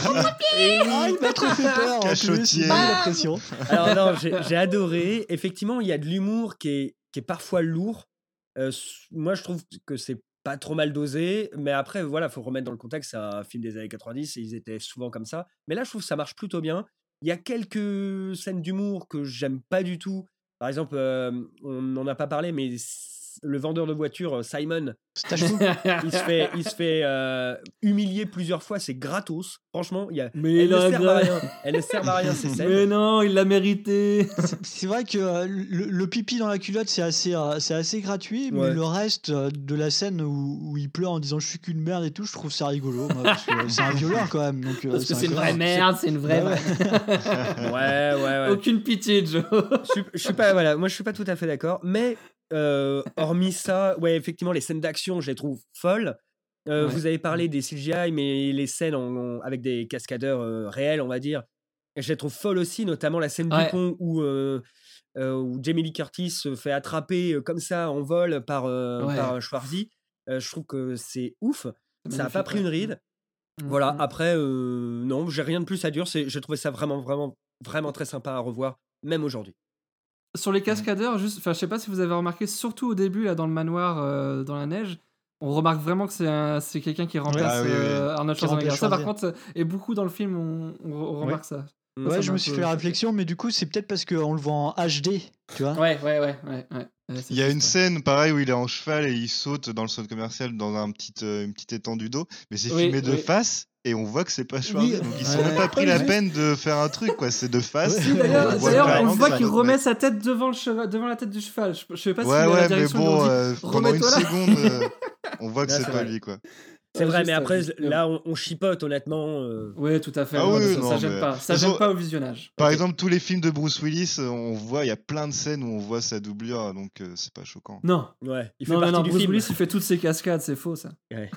Ah, il m'a trop fait peur. en plus, Cachotier. il m'a mis la pression. Alors non, j'ai, j'ai adoré. Effectivement, il y a de l'humour qui est, qui est parfois lourd. Euh, s- moi, je trouve que c'est pas trop mal dosé, mais après, voilà, faut remettre dans le contexte. C'est un film des années quatre-vingt-dix et ils étaient souvent comme ça. Mais là, je trouve que ça marche plutôt bien. Il y a quelques scènes d'humour que j'aime pas du tout. Par exemple, euh, on n'en a pas parlé, mais s- le vendeur de voitures, Simon, il se fait, il se fait euh, humilier plusieurs fois, c'est gratos. Franchement, il y a, Mais elles il ne a servent à bien- rien. Elles ne servent à rien ces scènes. Mais non, il l'a mérité. C'est- C'est vrai que euh, le, le pipi dans la culotte, c'est assez, euh, c'est assez gratuit, mais Ouais. le reste euh, de la scène où, où il pleure en disant je suis qu'une merde et tout, je trouve ça rigolo. Moi, parce que c'est un violeur quand même. Donc, euh, Parce que c'est une un vraie connard. merde, c'est une vraie Bah ouais. Ouais, ouais, ouais. Aucune pitié, Joe. je, suis, je suis pas, voilà, moi je suis pas tout à fait d'accord, mais euh, hormis ça, ouais, effectivement, les scènes d'action, je les trouve folles. Euh, Ouais. Vous avez parlé des C G I, mais les scènes en- en- avec des cascadeurs euh, réels, on va dire, je les trouve folles aussi, notamment la scène Ouais. du pont où, euh, euh, où Jamie Lee Curtis se fait attraper euh, comme ça en vol par, euh, Ouais. par Schwarzy. Euh, je trouve que c'est ouf. C'est Ça n'a pas magnifique, pris une ouais. ride. Mm, Voilà, mm. après, euh, non, j'ai rien de plus à dire. C'est, j'ai trouvé ça vraiment, vraiment, vraiment très sympa à revoir, même aujourd'hui. Sur les cascadeurs, juste, enfin, je sais pas si vous avez remarqué, surtout au début, là, dans le manoir, euh, dans la neige, on remarque vraiment que c'est, un- c'est quelqu'un qui remplace Ah oui, oui. euh, Arnold Qui remplace Schwarzenegger. Ça, par Schwarzenegger. contre, et beaucoup dans le film, on, on- on remarque ça. Ça, Ouais, ça je m'a me un suis peu fait la choqué. réflexion, mais du coup, c'est peut-être parce qu'on le voit en H D, tu vois. Ouais, ouais, ouais, ouais, ouais. Ouais, c'est Il y a juste une ça. scène, pareil, où il est en cheval et il saute dans le centre commercial dans un petit, euh, une petite étendue d'eau, mais c'est Oui, filmé de oui. face et on voit que c'est pas Schwarzy, Oui. donc ils se sont Ouais. même pas pris Ouais, la juste- peine de faire un truc, quoi. C'est de face. Ouais. Si, d'ailleurs, on voit d'ailleurs, on clairement le que voit c'est qu'il un autre remet mec. sa tête devant, le cheval, devant la tête du cheval. Je, je sais pas si Ouais, la ouais, mais direction ils bon, lui ont dit, euh, pendant une remets-toi là. seconde, euh, on voit que Là, c'est c'est pas vrai. lui, quoi. C'est Ouais, vrai, juste mais ça, après, juste- là, on, on chipote, honnêtement. euh, Oui, tout à fait. Ah voilà, oui, ça, non, ça gêne mais- pas. Ça de toute gêne façon, pas au visionnage. Par Ok. exemple, tous les films de Bruce Willis, euh, on voit, il y a plein de scènes où on voit sa doublure, donc euh, c'est pas choquant. Non. Ouais, il fait Non, non, partie non, du Bruce film. Willis, il fait toutes ses cascades, c'est faux ça. Ouais.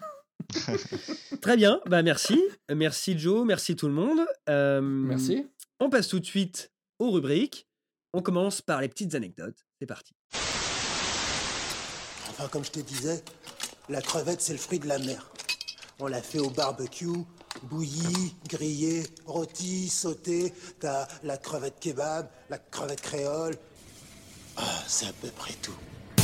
Très bien, bah merci. Merci Joe, merci tout le monde. Euh, Merci. On passe tout de suite aux rubriques. On commence par les petites anecdotes. C'est parti. Enfin, comme je te disais, la crevette, c'est le fruit de la mer. On l'a fait au barbecue, bouillie, grillée, rôtie, sautée. T'as la crevette kebab, la crevette créole. Ah, c'est à peu près tout.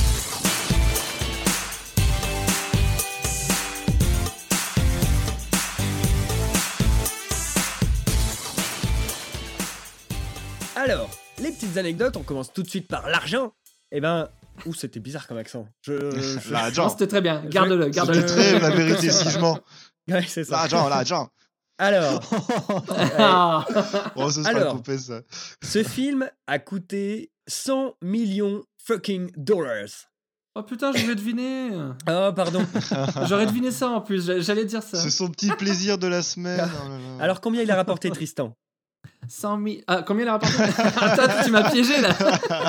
Alors, les petites anecdotes, on commence tout de suite par l'argent. Eh ben, ouh, c'était bizarre comme accent. Je, je- Non, L'argent. c'était très bien. Je- Garde-le, garde-le. C'était très la vérité si je mens. Ouais, c'est ça. L'argent, l'argent. Alors, Ah. Oh, ce sera Alors. coupé, ça. ce film a coûté cent millions fucking dollars. Oh putain, je voulais deviner. Oh, pardon. J'aurais deviné ça en plus. J'a- J'allais dire ça. C'est son petit plaisir de la semaine. Oh là là. Alors, combien il a rapporté Tristan? cent mille. Ah, combien il a rapporté? Attends, tu m'as piégé là.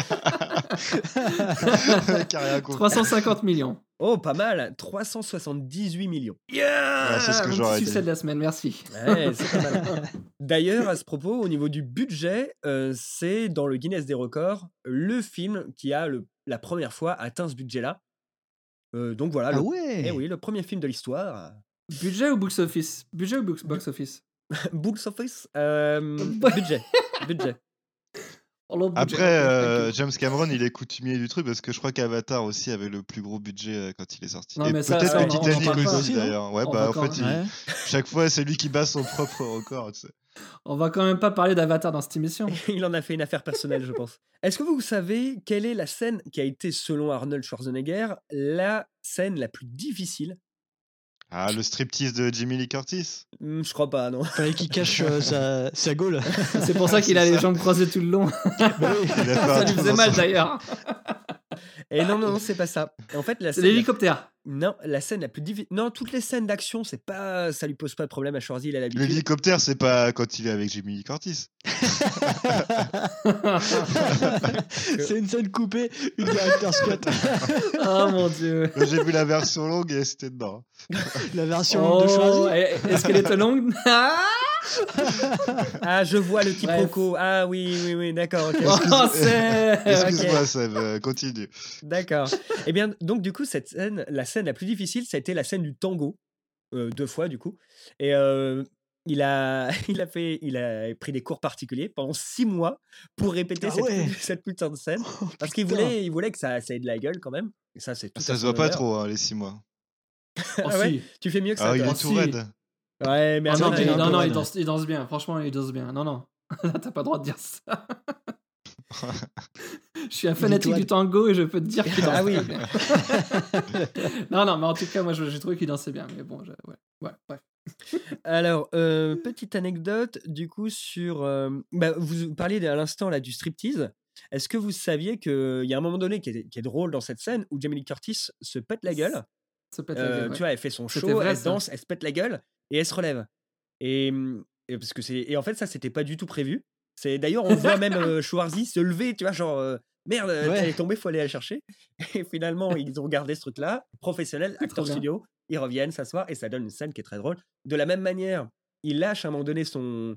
Qui a rien compris. trois cent cinquante millions. Oh, pas mal. trois cent soixante-dix-huit millions. Yeah! Ouais, c'est ce que Mon j'aurais petit dit. succès de la semaine, merci. Ouais, c'est pas mal. D'ailleurs, à ce propos, au niveau du budget, euh, c'est dans le Guinness des records le film qui a le, la première fois atteint ce budget-là. Euh, donc voilà, Ah le, ouais. eh oui, le premier film de l'histoire. Budget ou box office? Budget ou box, box office? Box office euh, Budget. Budget. Oh, le budget. Après, euh, James Cameron, il est coutumier du truc parce que je crois qu'Avatar aussi avait le plus gros budget euh, quand il est sorti. Non, Et mais ça, peut-être ça, le on en- on en Titanic parle pas. aussi d'ailleurs. Ouais, On bah va en quand fait, même- il- Ouais. chaque fois, c'est lui qui bat son propre record. Tu sais. On va quand même pas parler d'Avatar dans cette émission. Il en a fait une affaire personnelle, je pense. Est-ce que vous savez quelle est la scène qui a été, selon Arnold Schwarzenegger, la scène la plus difficile? Ah, le striptease de Jamie Lee Curtis. Hmm, Je crois pas, non. Fallait qu'il cache euh, sa, sa gaule. C'est pour ça qu'il a C'est les ça. jambes croisées tout le long. Bah oui. Il a fait Ça un lui trou faisait dans mal son- d'ailleurs. Et non, non, non, c'est pas ça. En fait, la C'est scène la- l'hélicoptère. Non, la scène la plus difficile. Non, toutes les scènes d'action, c'est pas, ça lui pose pas de problème à Schwarzy, il a l'habitude. L'hélicoptère, c'est pas quand il est avec Jamie Lee Curtis. C'est une scène coupée, une director's cut. Oh mon dieu. Moi, J'ai vu la version longue et c'était dedans. La version longue de Oh, Schwarzy. et- est-ce qu'elle était longue? Ah Ah, je vois le quiproquo. Ah oui, oui, oui, d'accord. Okay. Excuse- Oh, c'est... Excuse-moi, Ok. Seb, euh, continue. D'accord. Eh bien, donc du coup, cette scène, la scène la plus difficile, ça a été la scène du tango, euh, deux fois du coup. Et euh, il a, il a fait, il a pris des cours particuliers pendant six mois pour répéter Ah cette, ouais. cette putain de scène, Oh, parce qu'il putain. voulait, il voulait que ça, ça ait de la gueule quand même. Et ça, c'est tout Ça à se son voit pas honneur. trop, hein, les six mois. Oh, Ah ouais, si. tu fais mieux que ça, Ah, il toi. est Oh, tout si. raide. Ouais, mais Ah à non, mon mais- avis, un non, peu non, il raide. danse, il danse bien. Franchement, il danse bien. Non, non. T'as pas le droit de dire ça. Je suis un fanatique Dis-toi- du tango et je peux te dire qu'il danse Ah oui. très bien. Non, non, mais en tout cas, moi, je- j'ai trouvé qu'il dansait bien. Mais bon, je- ouais, ouais, bref. Alors, euh, petite anecdote, du coup, sur. euh, bah, vous parliez à l'instant là du striptease. Est-ce que vous saviez qu'il y a un moment donné qui est, qui est drôle dans cette scène où Jamie Lee Curtis se pète la gueule? Se pète la Euh, gueule, ouais. Tu vois, elle fait son C'était show, vrai, elle ça. danse, elle se pète la gueule et elle se relève. Et, hum, et parce que c'est, et en fait, ça, c'était pas du tout prévu. C'est d'ailleurs, on voit même euh, Schwarzy se lever, tu vois, genre euh, merde, Ouais. elle est tombée, faut aller la chercher. Et finalement, ils ont gardé ce truc-là, professionnel, acteur bien. studio. Ils reviennent s'asseoir et ça donne une scène qui est très drôle. De la même manière, il lâche à un moment donné son,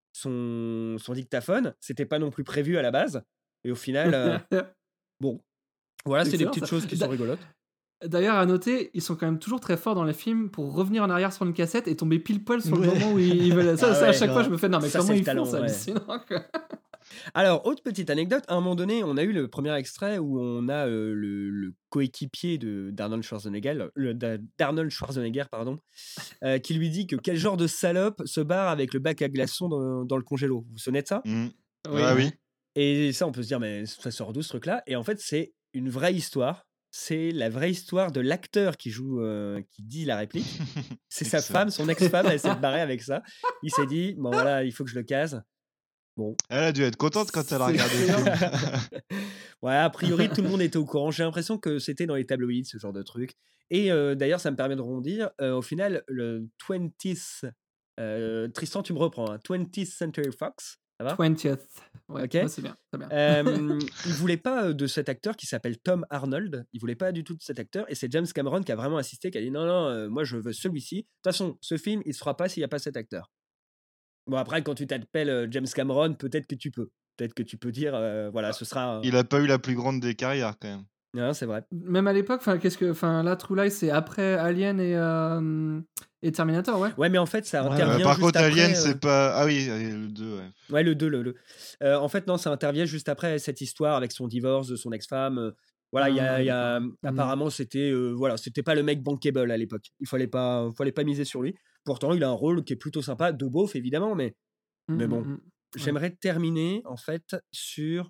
son, son dictaphone. C'était pas non plus prévu à la base. Et au final, euh, bon, voilà, C'est c'est des excellent, petites ça. choses qui D'a- sont rigolotes. D'ailleurs, à noter, ils sont quand même toujours très forts dans les films pour revenir en arrière sur une cassette et tomber pile poil sur le Ouais. moment où ils veulent. Ça, Ah ça, ouais, à chaque fois, grave. je me fais non, mais Ça, comment c'est le ils talent, font ça ouais. hallucinant, quoi. Alors, autre petite anecdote, à un moment donné, on a eu le premier extrait où on a euh, le, le coéquipier de d'Arnold Schwarzenegger, le- d'A- d'Arnold Schwarzenegger, pardon, euh, qui lui dit que quel genre de salope se barre avec le bac à glaçons dans, dans le congélo. Vous vous souvenez de ça? Mm. Oui. Ah oui. Et ça, on peut se dire, mais ça sort d'où ce truc-là? Et en fait, c'est une vraie histoire. C'est la vraie histoire de l'acteur qui joue, euh, qui dit la réplique. C'est sa Excellent. femme, son ex-femme, elle s'est barrée avec ça. Il s'est dit, bon voilà, il faut que je le case. Bon, Elle a dû être contente quand elle a C'est regardé le excellent. film. ouais, a priori, tout le monde était au courant. J'ai l'impression que c'était dans les tabloïds, ce genre de truc. Et euh, d'ailleurs, ça me permet de rebondir. Euh, au final, le twentieth... euh, Tristan, tu me reprends. Hein, twentieth Century Fox, ça va? twentieth. Ouais, Ok. ouais, c'est bien. C'est bien. Euh, il voulait pas euh, de cet acteur qui s'appelle Tom Arnold. Il voulait pas du tout de cet acteur. Et c'est James Cameron qui a vraiment insisté, qui a dit non, non, euh, moi je veux celui-ci. De toute façon, ce film, il se fera pas s'il n'y a pas cet acteur. Bon, après, quand tu t'appelles euh, James Cameron, peut-être que tu peux. Peut-être que tu peux dire, euh, voilà, ce sera. un- Il a pas eu la plus grande des carrières quand même. Non, c'est vrai. Même à l'époque, enfin, qu'est-ce que, enfin, là, True Lies, c'est après Alien et, euh, et Terminator, ouais. Ouais, mais en fait, ça Ouais, intervient Euh, par juste contre, après, Alien, euh, c'est pas. Ah oui, euh, le deux, ouais. Ouais, le deux, le, le. Euh, en fait, non, ça intervient juste après cette histoire avec son divorce de son ex-femme. euh, Voilà, il y a, Ah, il y a- d'accord. apparemment, c'était euh, voilà, c'était pas le mec bankable à l'époque. Il fallait pas, fallait pas miser sur lui. Pourtant, il a un rôle qui est plutôt sympa, de beauf évidemment, mais Mm, mais bon. mm, mm. Ouais. j'aimerais terminer en fait sur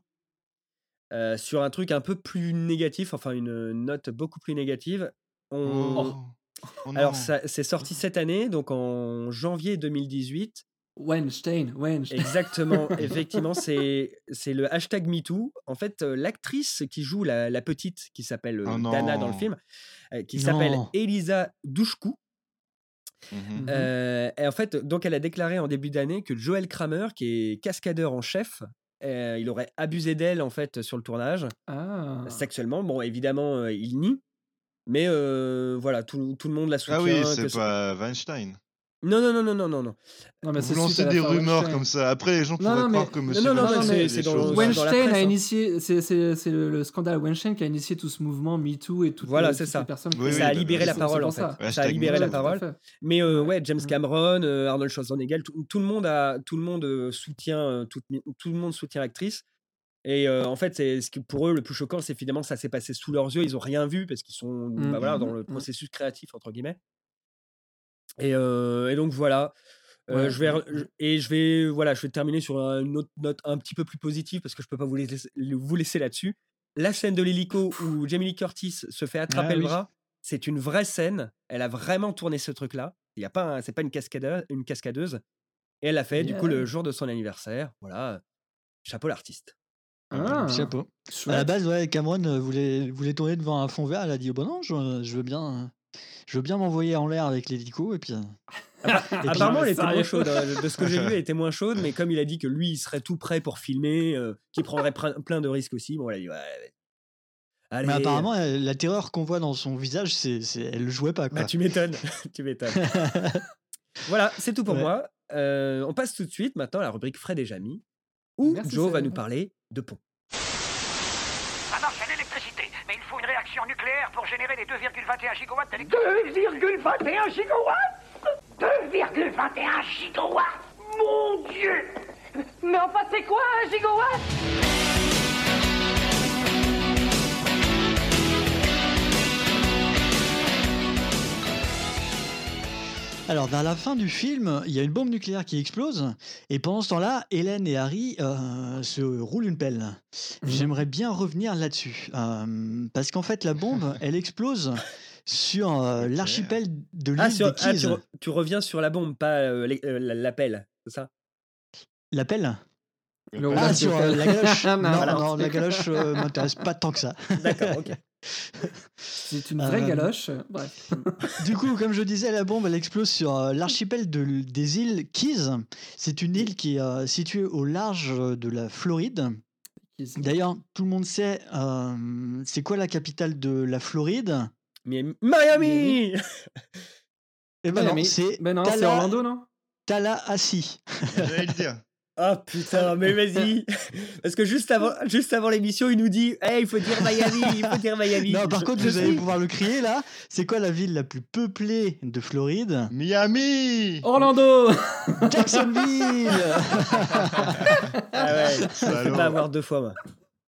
euh, sur un truc un peu plus négatif, enfin une note beaucoup plus négative. On... Oh. Oh non. Alors, ça- c'est sorti cette année, donc en janvier deux mille dix-huit. Weinstein, Weinstein. Exactement, effectivement, c'est c'est le hashtag MeToo. En fait, euh, l'actrice qui joue la, la petite, qui s'appelle euh, Oh non. Dana dans le film, euh, qui s'appelle Non. Elisa Douchkou. Mhm. Mhm. Euh, et en fait, donc elle a déclaré en début d'année que Joel Kramer, qui est cascadeur en chef, euh, il aurait abusé d'elle en fait sur le tournage Ah. sexuellement. Bon, évidemment, euh, il nie, mais euh, voilà, tout, tout le monde la soutient. Ah oui, que c'est ce- pas Weinstein. Non, non, non, non, non, non, non. Non, mais Vous c'est suite lancez à des l'affaire rumeurs Weinstein. comme ça. Après, les gens Non, pourraient non, mais- croire que Monsieur non, non, Weinstein mais fait c'est- des c'est dans- choses. dans la Weinstein presse, a hein. initié, c'est c'est- c'est le, le scandale Weinstein qui a initié tout ce mouvement MeToo et toutes Voilà, les, c'est toutes ça. les personnes. Oui, ça oui, a bah, libéré bah, la c'est- parole c'est en pour fait. ça. Ça a Hashtag libéré MeToo. la Ouais, tout à parole. fait. Mais euh, Ouais. ouais, James Mm. Cameron, euh, Arnold Schwarzenegger, tout, tout le monde a, tout le monde euh, soutient, euh, tout, tout le monde soutient l'actrice. Et euh, en fait, c'est ce que pour eux le plus choquant, c'est finalement que ça s'est passé sous leurs yeux. Ils ont rien vu parce qu'ils sont, Mm, bah, voilà, mm, dans le mm. processus créatif entre guillemets. Et, euh, et donc voilà. Euh, Ouais. je vais, re- je- et je vais, voilà, je vais terminer sur un- une autre note un petit peu plus positive parce que je peux pas vous laisser, vous laisser là-dessus. La scène de l'hélico où Jamie Lee Curtis se fait attraper Ah le oui. bras, c'est une vraie scène. Elle a vraiment tourné ce truc-là. Il y a pas, un- c'est pas une cascadeuse, une cascadeuse. Et elle l'a fait du coup Yeah. le jour de son anniversaire. Voilà, chapeau l'artiste. Ah. Chapeau. À la Chouette. base, ouais, Cameron euh, voulait, voulait tourner devant un fond vert. Elle a dit oh, bah non, je, je veux bien, euh, je veux bien m'envoyer en l'air avec l'hélico. Et puis, euh, puis- Apparemment, elle était Sérieux moins chaude. hein. De ce que j'ai lu, elle était moins chaude, mais comme il a dit que lui, il serait tout prêt pour filmer, euh, qu'il prendrait pre- plein de risques aussi, bon, elle a dit ouais. ouais. Allez. mais apparemment, elle- la terreur qu'on voit dans son visage, c'est, c'est, elle le jouait pas. Quoi. Bah, tu m'étonnes. tu m'étonnes. Voilà, c'est tout pour Ouais. moi. euh, on passe tout de suite maintenant à la rubrique Fred et Jamy, où Merci, Joe va Sam. nous parler de pont. Ça marche à l'électricité, mais il faut une réaction nucléaire pour générer les deux virgule vingt et un gigawatts d'électricité. deux virgule vingt et un gigawatts deux virgule vingt et un gigawatts Mon Dieu. Mais enfin, c'est quoi un gigawatt? Alors, vers la fin du film, il y a une bombe nucléaire qui explose, et pendant ce temps-là, Hélène et Harry euh, se roulent une pelle. J'aimerais bien revenir là-dessus, euh, parce qu'en fait, la bombe, elle explose sur euh, l'archipel de l'île Ah, sur, des ah, Keys. tu, re- tu reviens sur la bombe, pas euh, les- euh, la- l'appel, c'est ça? La pelle Le Ah, roulage sur de euh, pelle. la galoche Non, Non, voilà. non, la galoche euh, m'intéresse pas tant que ça. D'accord, ok. C'est une vraie Euh, galoche. Bref. Du coup, comme je disais, la bombe, elle explose sur euh, l'archipel de l- des îles Keys. C'est une île qui est euh, située au large euh, de la Floride. D'ailleurs, tout le monde sait, euh, c'est quoi la capitale de la Floride? Miami. Miami Eh ben non, Miami. c'est Ben non, c'est Tala- Orlando, non? Tallahassee. J'allais le dire. Ah putain, mais vas-y. Parce que juste avant, juste avant l'émission, il nous dit hey, il faut dire Miami, il faut dire Miami. Non, par Je- contre, je vous allez suis- pouvoir le crier là. C'est quoi la ville la plus peuplée de Floride? Miami. Orlando. Jacksonville. Ah ouais, je me fais Salaud. pas avoir deux fois, moi.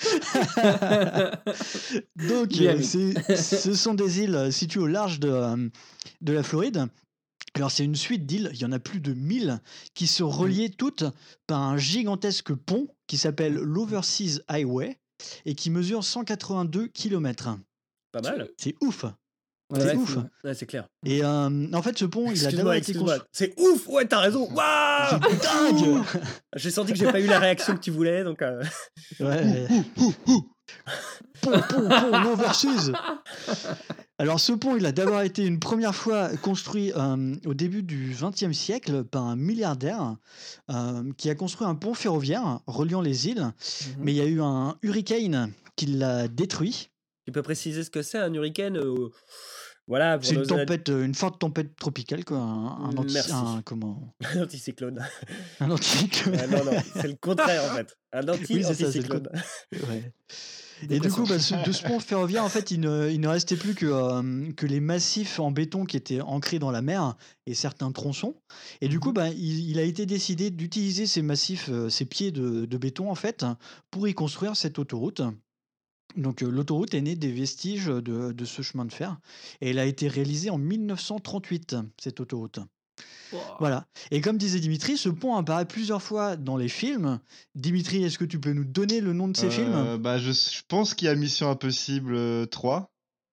Donc, euh, Miami. c'est- ce sont des îles euh, situées au large de, euh, de la Floride. Alors, c'est une suite d'îles, il y en a plus de mille, qui sont reliées toutes par un gigantesque pont qui s'appelle l'Overseas Highway et qui mesure cent quatre-vingt-deux kilomètres. Pas mal. C'est ouf. Ouais, c'est ouais, ouf. Ouais, c'est clair. Et euh, en fait, ce pont, il a Excuse-moi, d'abord été excuse-moi. construit. C'est ouf, ouais, t'as raison. Waouh. Dingue. J'ai senti que j'ai pas eu la réaction que tu voulais, donc. euh, Ouais. Pont, pont, pont, l'Overseas. Alors, ce pont, il a d'abord été une première fois construit euh, au début du vingtième siècle par un milliardaire euh, qui a construit un pont ferroviaire reliant les îles, mais il y a eu un hurricane qui l'a détruit. Tu peux préciser ce que c'est un hurricane euh, Voilà. pour C'est une nos- tempête, euh, une forte tempête tropicale, quoi. Un, un anti- Merci. un- comment Un anticyclone. Un anticyclone. Ah, non, non, c'est le contraire en fait. Un Oui, c'est ça, c'est le anti-anticyclone. Ouais. Et du coup, bah, ce- de ce pont ferroviaire, en fait, il ne, il ne restait plus que, euh, que les massifs en béton qui étaient ancrés dans la mer et certains tronçons. Et du coup, bah, il, il a été décidé d'utiliser ces massifs, euh, ces pieds de, de béton, en fait, pour y construire cette autoroute. Donc, euh, l'autoroute est née des vestiges de, de ce chemin de fer. Et elle a été réalisée en mille neuf cent trente-huit, cette autoroute. Voilà. Et comme disait Dimitri, ce pont apparaît plusieurs fois dans les films. Dimitri, est-ce que tu peux nous donner le nom de ces films? Euh, bah, je, je pense qu'il y a Mission Impossible euh, trois.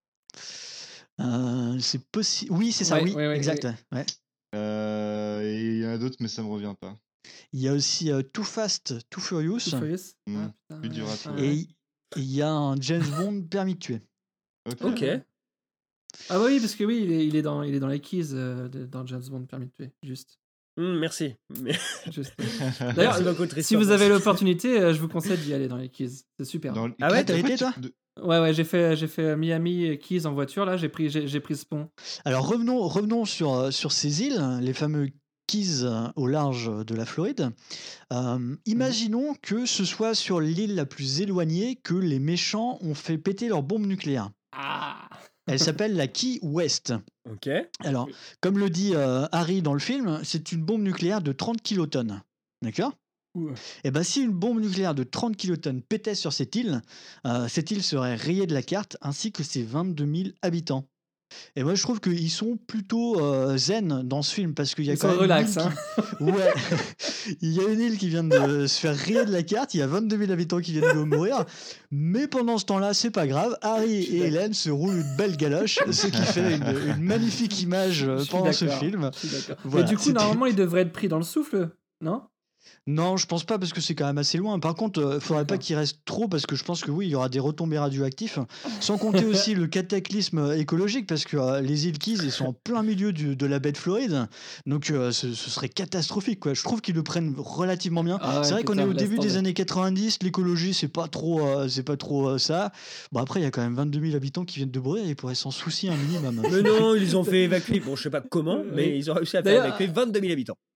Euh, c'est possible. Oui, c'est ça, Ouais, oui, ouais, ouais, exact. ouais. Ouais. Euh, et il y en a d'autres, mais ça me revient pas. Il y a aussi euh, Too Fast, Too Furious. Too Furious. Hmm, Ah, putain, plus dur à ouais, trouver. ouais. Et il il y a un James Bond permis de tuer. Ok. Ok. Ah bah oui, parce que oui, il est, il est, dans, il est dans les keys euh, de- dans James Bond permis de tuer. Juste. Hum, merci. Mais... Juste. Merci D'ailleurs, beaucoup, si Tristan. vous avez l'opportunité, euh, je vous conseille d'y aller dans les keys. C'est super. Dans le- Ah ouais, Ah, t'as en fait, été, toi de- Ouais, ouais, j'ai fait, j'ai fait Miami et Keys en voiture. Là, j'ai pris, j'ai, j'ai pris ce pont. Alors revenons, revenons sur, euh, sur ces îles, les fameux Keys euh, au large de la Floride. Euh, imaginons que ce soit sur l'île la plus éloignée que les méchants ont fait péter leur bombe nucléaire. Ah. Elle s'appelle la Key West. Ok. Alors, comme le dit euh, Harry dans le film, c'est une bombe nucléaire de trente kilotonnes. D'accord? Ouais. Et bien, si une bombe nucléaire de trente kilotonnes pétait sur cette île, euh, cette île serait rayée de la carte, ainsi que ses vingt-deux mille habitants. Et moi, je trouve qu'ils sont plutôt euh, zen dans ce film, parce qu'il y a Ils quand sont même relax, une île hein. qui... Ouais, il y a une île qui vient de se faire rayer de la carte, il y a vingt-deux mille habitants qui viennent de mourir, mais pendant ce temps-là, c'est pas grave, Harry et Hélène se roulent une belle galoche, ce qui fait une, une magnifique image euh, Je suis pendant ce d'accord, film. je suis d'accord. Voilà, Mais du coup, c'était- normalement, il devrait être pris dans le souffle, non? Non, je pense pas parce que c'est quand même assez loin. Par contre, euh, faudrait pas qu'il reste trop parce que je pense que oui, il y aura des retombées radioactives. Sans compter aussi le cataclysme écologique parce que euh, les îles Keys, ils sont en plein milieu du- de la baie de Floride. Donc euh, ce, ce serait catastrophique, quoi. Je trouve qu'ils le prennent relativement bien. Ah ouais, c'est vrai qu'on putain, est au laisse début des tomber. années quatre-vingt-dix, l'écologie, c'est pas trop, euh, c'est pas trop euh, ça. Bon, après, il y a quand même vingt-deux mille habitants qui viennent de brûler, ils pourraient s'en soucier un minimum. Mais non, ils les ont fait évacuer. Bon, je sais pas comment, mais Oui. ils ont réussi à faire D'ailleurs, évacuer vingt-deux mille habitants.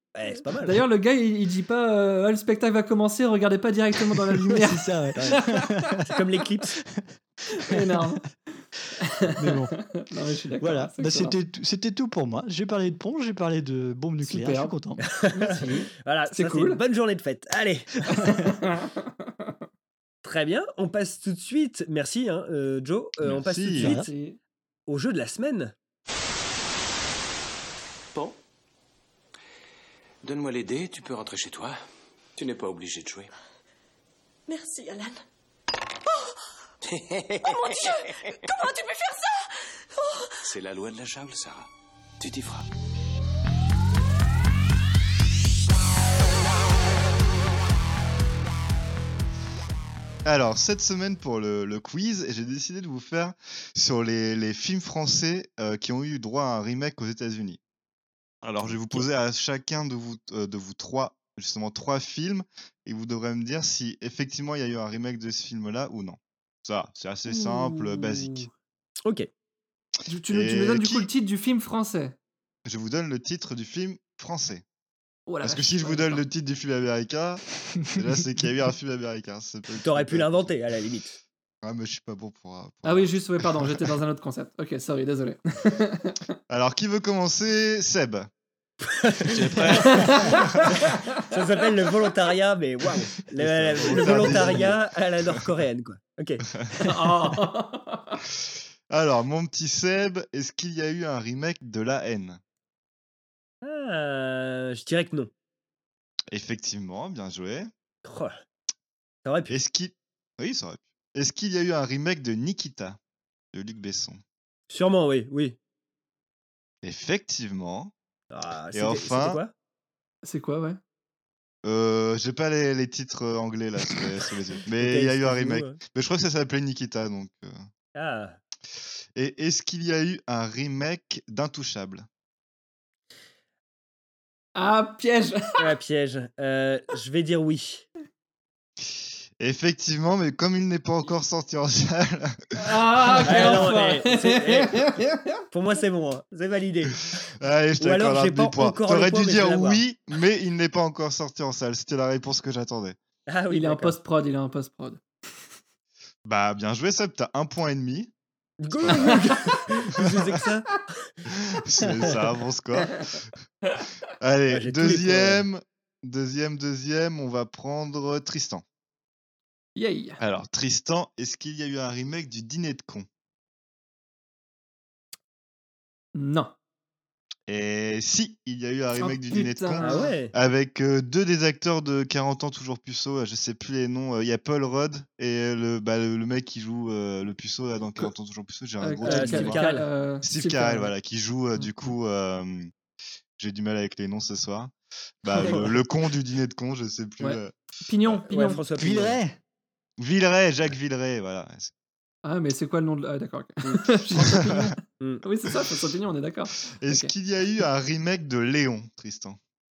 Ouais, c'est pas mal. D'ailleurs, le gars, il, il dit pas euh, ah, le spectacle va commencer, regardez pas directement dans la lumière. C'est ça, ouais. C'est comme l'éclipse. Énorme. Mais bon. Non, mais je suis d'accord. Voilà, c'est bah, excellent. c'était, tout- c'était tout pour moi. J'ai parlé de pont, j'ai parlé de bombes nucléaires, Super. je suis content. Merci. Voilà, C'est ça, cool. c'est une bonne journée de fête. Allez. Très bien, on passe tout de suite. Merci, hein, euh, Joe. Euh, on passe tout de Merci. suite Merci. au jeu de la semaine. Bon. Donne-moi les dés, tu peux rentrer chez toi. Tu n'es pas obligé de jouer. Merci, Alan. Oh mon Dieu! Comment tu peux faire ça? Oh. C'est la loi de la jungle, Sarah. Tu t'y feras. Alors, cette semaine pour le, le quiz, j'ai décidé de vous faire sur les, les films français euh, qui ont eu droit à un remake aux États-Unis. Alors, je vais vous poser à chacun de vous, euh, de vous trois, justement, trois films, et vous devrez me dire si effectivement il y a eu un remake de ce film-là ou non. Ça, c'est assez simple, Ouh. basique. Ok. Tu, tu, nous- tu Et nous donnes du qui- coup le titre du film français. Je vous donne le titre du film français. Oh la Parce que vache, si je ouais, vous donne d'accord. le titre du film américain, déjà c'est qu'il y a eu un film américain. ça peut- T'aurais ça pu peut être- l'inventer, à la limite. Ah, mais je suis pas bon pour. euh, pour- Ah oui, juste, ouais, pardon, j'étais dans un autre concept. Ok, sorry, désolé. Alors, qui veut commencer? Seb. Ça s'appelle le volontariat, mais waouh. Le, C'est le- ça, le volontaire volontariat à la nord-coréenne, quoi. Ok. Oh. Alors, mon petit Seb, est-ce qu'il y a eu un remake de La Haine? Ah, je dirais que non. Effectivement, bien joué. Oh, ça aurait pu. Est-ce qu'il... Oui, ça aurait pu. Est-ce qu'il y a eu un remake de Nikita, de Luc Besson? Sûrement, oui, oui. Effectivement. Ah, Et c'était- enfin- c'était quoi? C'est quoi, ouais? Euh, j'ai pas les, les titres euh, anglais là sous les, sous les yeux. Mais Ok, il y a eu un excuse-nous, remake. hein. Mais je crois que ça s'appelait Nikita, donc... euh. Ah, Et est-ce qu'il y a eu un remake d'Intouchable? Ah, piège. un piège. Euh, je vais dire oui. Effectivement, mais comme il n'est pas encore sorti en salle... Ah, quel Ah, non, enfoiré. eh, c'est- Pour moi, c'est bon. hein. C'est validé. Allez, je Ou alors, t'accorde un j'ai pas demi-point. encore le T'aurais point, dû mais je vais dire l'avoir. oui, mais il n'est pas encore sorti en salle. C'était la réponse que j'attendais. Ah oui, Il est en d'accord. post-prod, il est en post-prod. Bah, bien joué, Seb, t'as un point et demi. Go, go, go. Je sais que ça. C'est ça, un bon score. Allez, Ah, j'ai tous les points, deuxième, deuxième, deuxième, on va prendre Tristan. Yay. Alors, Tristan, est-ce qu'il y a eu un remake du Dîner de con? Non. Et si, il y a eu un Oh, remake du Dîner de putain. con. Ah ouais. Avec euh, deux des acteurs de quarante ans toujours puceaux, euh, je sais plus les noms. euh, Il y a Paul Rudd et le, bah, le, le mec qui joue euh, le puceau là, dans quarante ans toujours puceaux. J'ai un Euh, gros euh, trou de Steve mémoire. Carell. euh, Steve Carell, voilà, qui joue euh, du coup. euh, J'ai du mal avec les noms ce soir. Bah, le, le con du Dîner de con, je sais plus. Ouais. euh. Pignon, Pignon. Ouais, François Pignon. Villeray. Villeray, Jacques Villeray, voilà. Ah, mais c'est quoi le nom de... Ah, d'accord. ok. François Pignon. Mm. Oui, c'est ça, François Pignon, on est d'accord. Est-ce Ok. qu'il y a eu un remake de Léon, Tristan?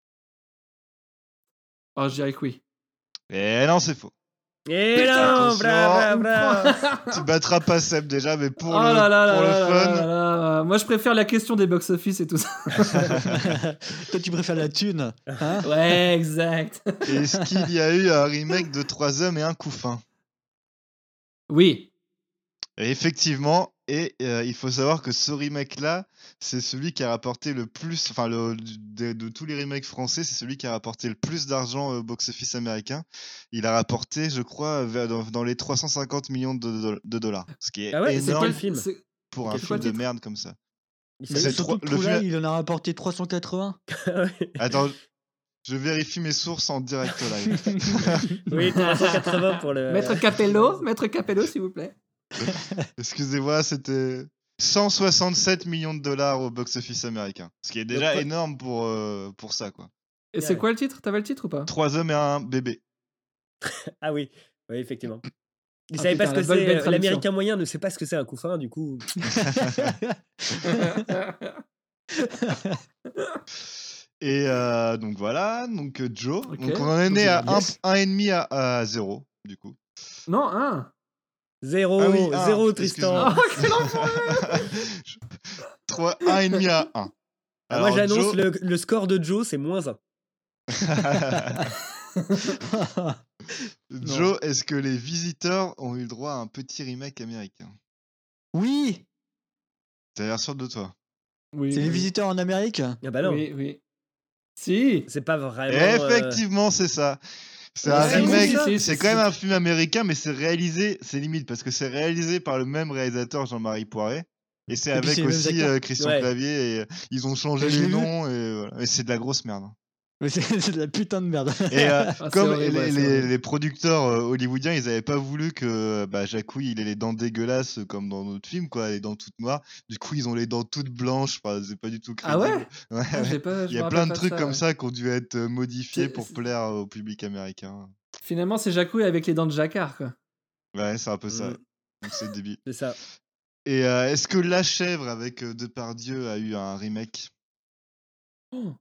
Oh, je dirais que oui. Eh non, c'est faux. Et Putain, non, attention. bravo, bravo. Tu battras pas Seb déjà, mais pour Oh le, là là là pour le là là fun. là là. Moi, je préfère la question des box-office et tout ça. Toi, tu préfères la thune. Hein Ouais, exact. Est-ce qu'il y a eu un remake de Trois hommes et un couffin? Oui. Et effectivement, et euh, il faut savoir que ce remake-là, c'est celui qui a rapporté le plus, enfin, le, de, de tous les remakes français, c'est celui qui a rapporté le plus d'argent au box-office américain. Il a rapporté, je crois, vers- dans, dans les trois cent cinquante millions de, de- de dollars. Ce qui est Ah ouais, c'est énorme quel film? C'est- pour un c'est quoi film le de titre merde comme ça. Il Mais C'est s'agit- trois- surtout que le Trou-là, film- il en a rapporté trois cent quatre-vingts. Ouais. Attends, je vérifie mes sources en direct live. Oui, trois cent quatre-vingts pour le. Maître Capello, Maître Capello, s'il vous plaît. Excusez-moi, c'était cent soixante-sept millions de dollars au box-office américain. Ce qui est déjà Donc, énorme pour, euh, pour ça, quoi. Et c'est quoi le titre? T'avais le titre ou pas? Trois hommes et un bébé. Ah oui, oui, effectivement. Il Ah, savait pas putain, ce que la bonne belle c'est. traduction. L'américain moyen ne sait pas ce que c'est un couffin, du coup. Et euh, donc voilà, donc euh, Joe. Ok. Donc on en est né à Yes. un virgule cinq à, à zéro, du coup. Non, un. Zéro, Ah oui, un, zéro, excuse-moi. Tristan. Oh, quel enfoiré. trois, un virgule cinq à un. Ah, moi, Alors, j'annonce Joe, le, le score de Joe, c'est moins un. Joe, est-ce que les visiteurs ont eu le droit à un petit remake américain? Oui. T'as l'air sûr de toi? Oui. C'est oui. les visiteurs en Amérique? Ah bah non. Oui, oui. Si. C'est pas vraiment. euh, Effectivement, c'est ça. C'est Ouais, un c'est remake, cool, c'est- c'est c'est- quand même c'est- un film américain, mais c'est réalisé, c'est limite, parce que c'est réalisé par le même réalisateur Jean-Marie Poiret, et c'est Et puis avec c'est les mêmes aussi acteurs. euh, Christian Ouais. Clavier, et euh, ils ont changé Je l'ai les vu. noms, et voilà. Et c'est de la grosse merde. hein. Mais c'est c'est de la putain de merde. Et euh, Ah, c'est comme horrible, ouais, les, c'est les- horrible. les producteurs euh, hollywoodiens, ils avaient pas voulu que bah, Jacouille il ait les dents dégueulasses euh, comme dans notre film, quoi, les dents toutes noires. Du coup, ils ont les dents toutes blanches. Enfin, c'est pas du tout Ah crédible. ouais Ouais, Ah, ouais. j'ai pas, je Il y me a rappelle plein de pas trucs ça, comme ouais. ça qui ont dû être euh, modifiés C'est- pour c'est- plaire au public américain. Finalement, c'est Jacouille avec les dents de jacquard, quoi. Ouais, c'est un peu ça. Mm. Donc c'est débile. C'est ça. Et euh, est-ce que La Chèvre avec euh, Depardieu a eu un remake? Oh.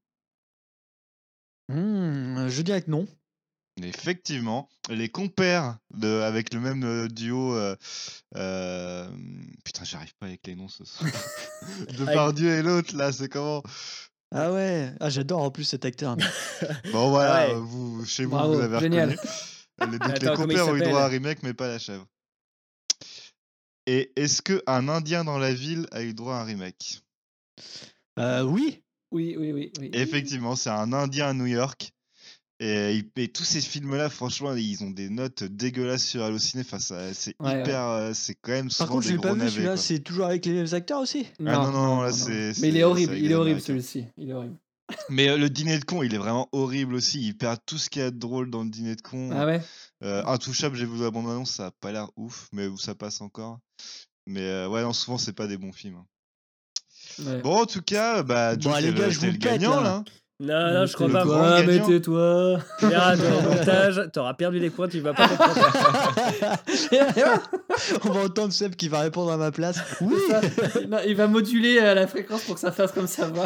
Hmm, je dirais que non. Effectivement, les compères de, avec le même euh, duo. euh, euh, Putain, j'arrive pas avec les noms ce soir. Depardieu et l'autre, là, c'est comment? Ah ouais, ah, j'adore en plus cet acteur. Bon, voilà, Ouais. euh, vous, chez vous, Bravo, vous avez génial. reconnu. Les, donc, les Attends, comment il compères ont eu s'appelle? droit à un remake, mais pas La Chèvre. Et est-ce qu'un Indien dans la ville a eu droit à un remake? Euh, oui. Oui, oui, oui, oui. Effectivement, c'est un Indien à New York. Et, il- et tous ces films-là, franchement, ils ont des notes dégueulasses sur Allociné. Enfin, ça- c'est Ouais, hyper. euh, c'est quand même Par souvent contre, je des l'ai pas gros vu navets. celui-là, quoi. c'est toujours avec les mêmes acteurs aussi. Ah non, non, non, là, c'est- Mais c'est- il est c'est horrible, avec il des est horrible Américains. celui-ci. Il est horrible. Mais euh, le dîner de con, il est vraiment horrible aussi. Il perd tout ce qu'il y a de drôle dans le dîner de con. Ah ouais Euh, Intouchable, j'ai vu la bande-annonce, ça a pas l'air ouf, mais où ça passe encore. Mais euh, ouais, non, souvent, c'est pas des bons films. hein. Ouais. Bon, en tout cas, bah, Bon, Joe, les t'es gars, le, je t'es vous le pète, gagnant, là. là. hein. Non, non, je crois le pas. grand Toi, mais gagnant. tais-toi. Tu verras dans le montage, t'auras perdu des points, tu vas pas comprendre. On va entendre Seb qui va répondre à ma place. Oui. Ça, non, il va moduler euh, la fréquence pour que ça fasse comme ça va.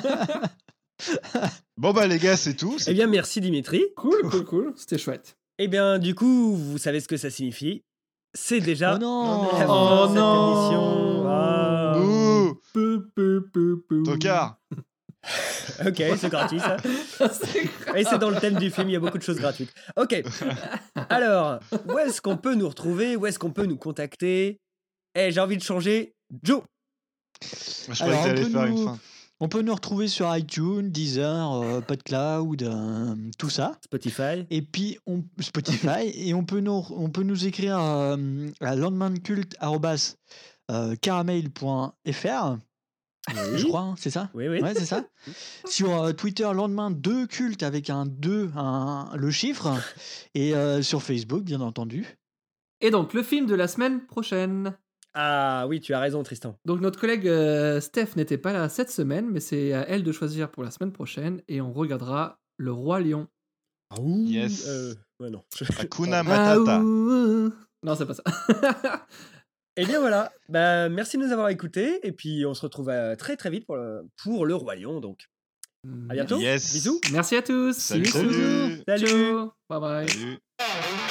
Bon, bah, les gars, c'est tout. c'est Eh bien, merci Dimitri. Cool, cool, cool. C'était chouette. Eh bien, du coup, vous savez ce que ça signifie. C'est déjà Oh non. la fin Oh de cette non. émission. Ah. Ouh, Pou, pou, pou, pou. tocard. Ok, c'est gratuit ça. C'est grave. Et c'est dans le thème du film, il y a beaucoup de choses gratuites. Ok. Alors, où est-ce qu'on peut nous retrouver? Où est-ce qu'on peut nous contacter? Eh, j'ai envie de changer. Joe. Je croyais Alors, que on t'allais peut, faire une nous... fin. on peut nous retrouver sur iTunes, Deezer, euh, PodCloud, euh, tout ça. Spotify. Et puis on Spotify et on peut nous on peut nous écrire euh, à landemancult arobase caramel point f r. Oui. Je crois, hein, c'est ça? Oui, oui. Ouais, c'est ça. Sur euh, Twitter, lendemain deux culte avec un deux, un, le chiffre. Et euh, sur Facebook, bien entendu. Et donc, le film de la semaine prochaine. Ah oui, tu as raison, Tristan. Donc, notre collègue euh, Steph n'était pas là cette semaine, mais c'est à elle de choisir pour la semaine prochaine. Et on regardera Le Roi Lion. Yes. Euh, ouais, non. Hakuna Ah, Matata. ouh, ouh. Non, c'est pas ça. Eh bien voilà, bah, merci de nous avoir écoutés et puis on se retrouve euh, très très vite pour le, pour le Roi Lion donc. À bientôt. Yes. Bisous. Merci à tous. Salut, See you soon. salut. Salut. Ciao. Bye bye. Salut.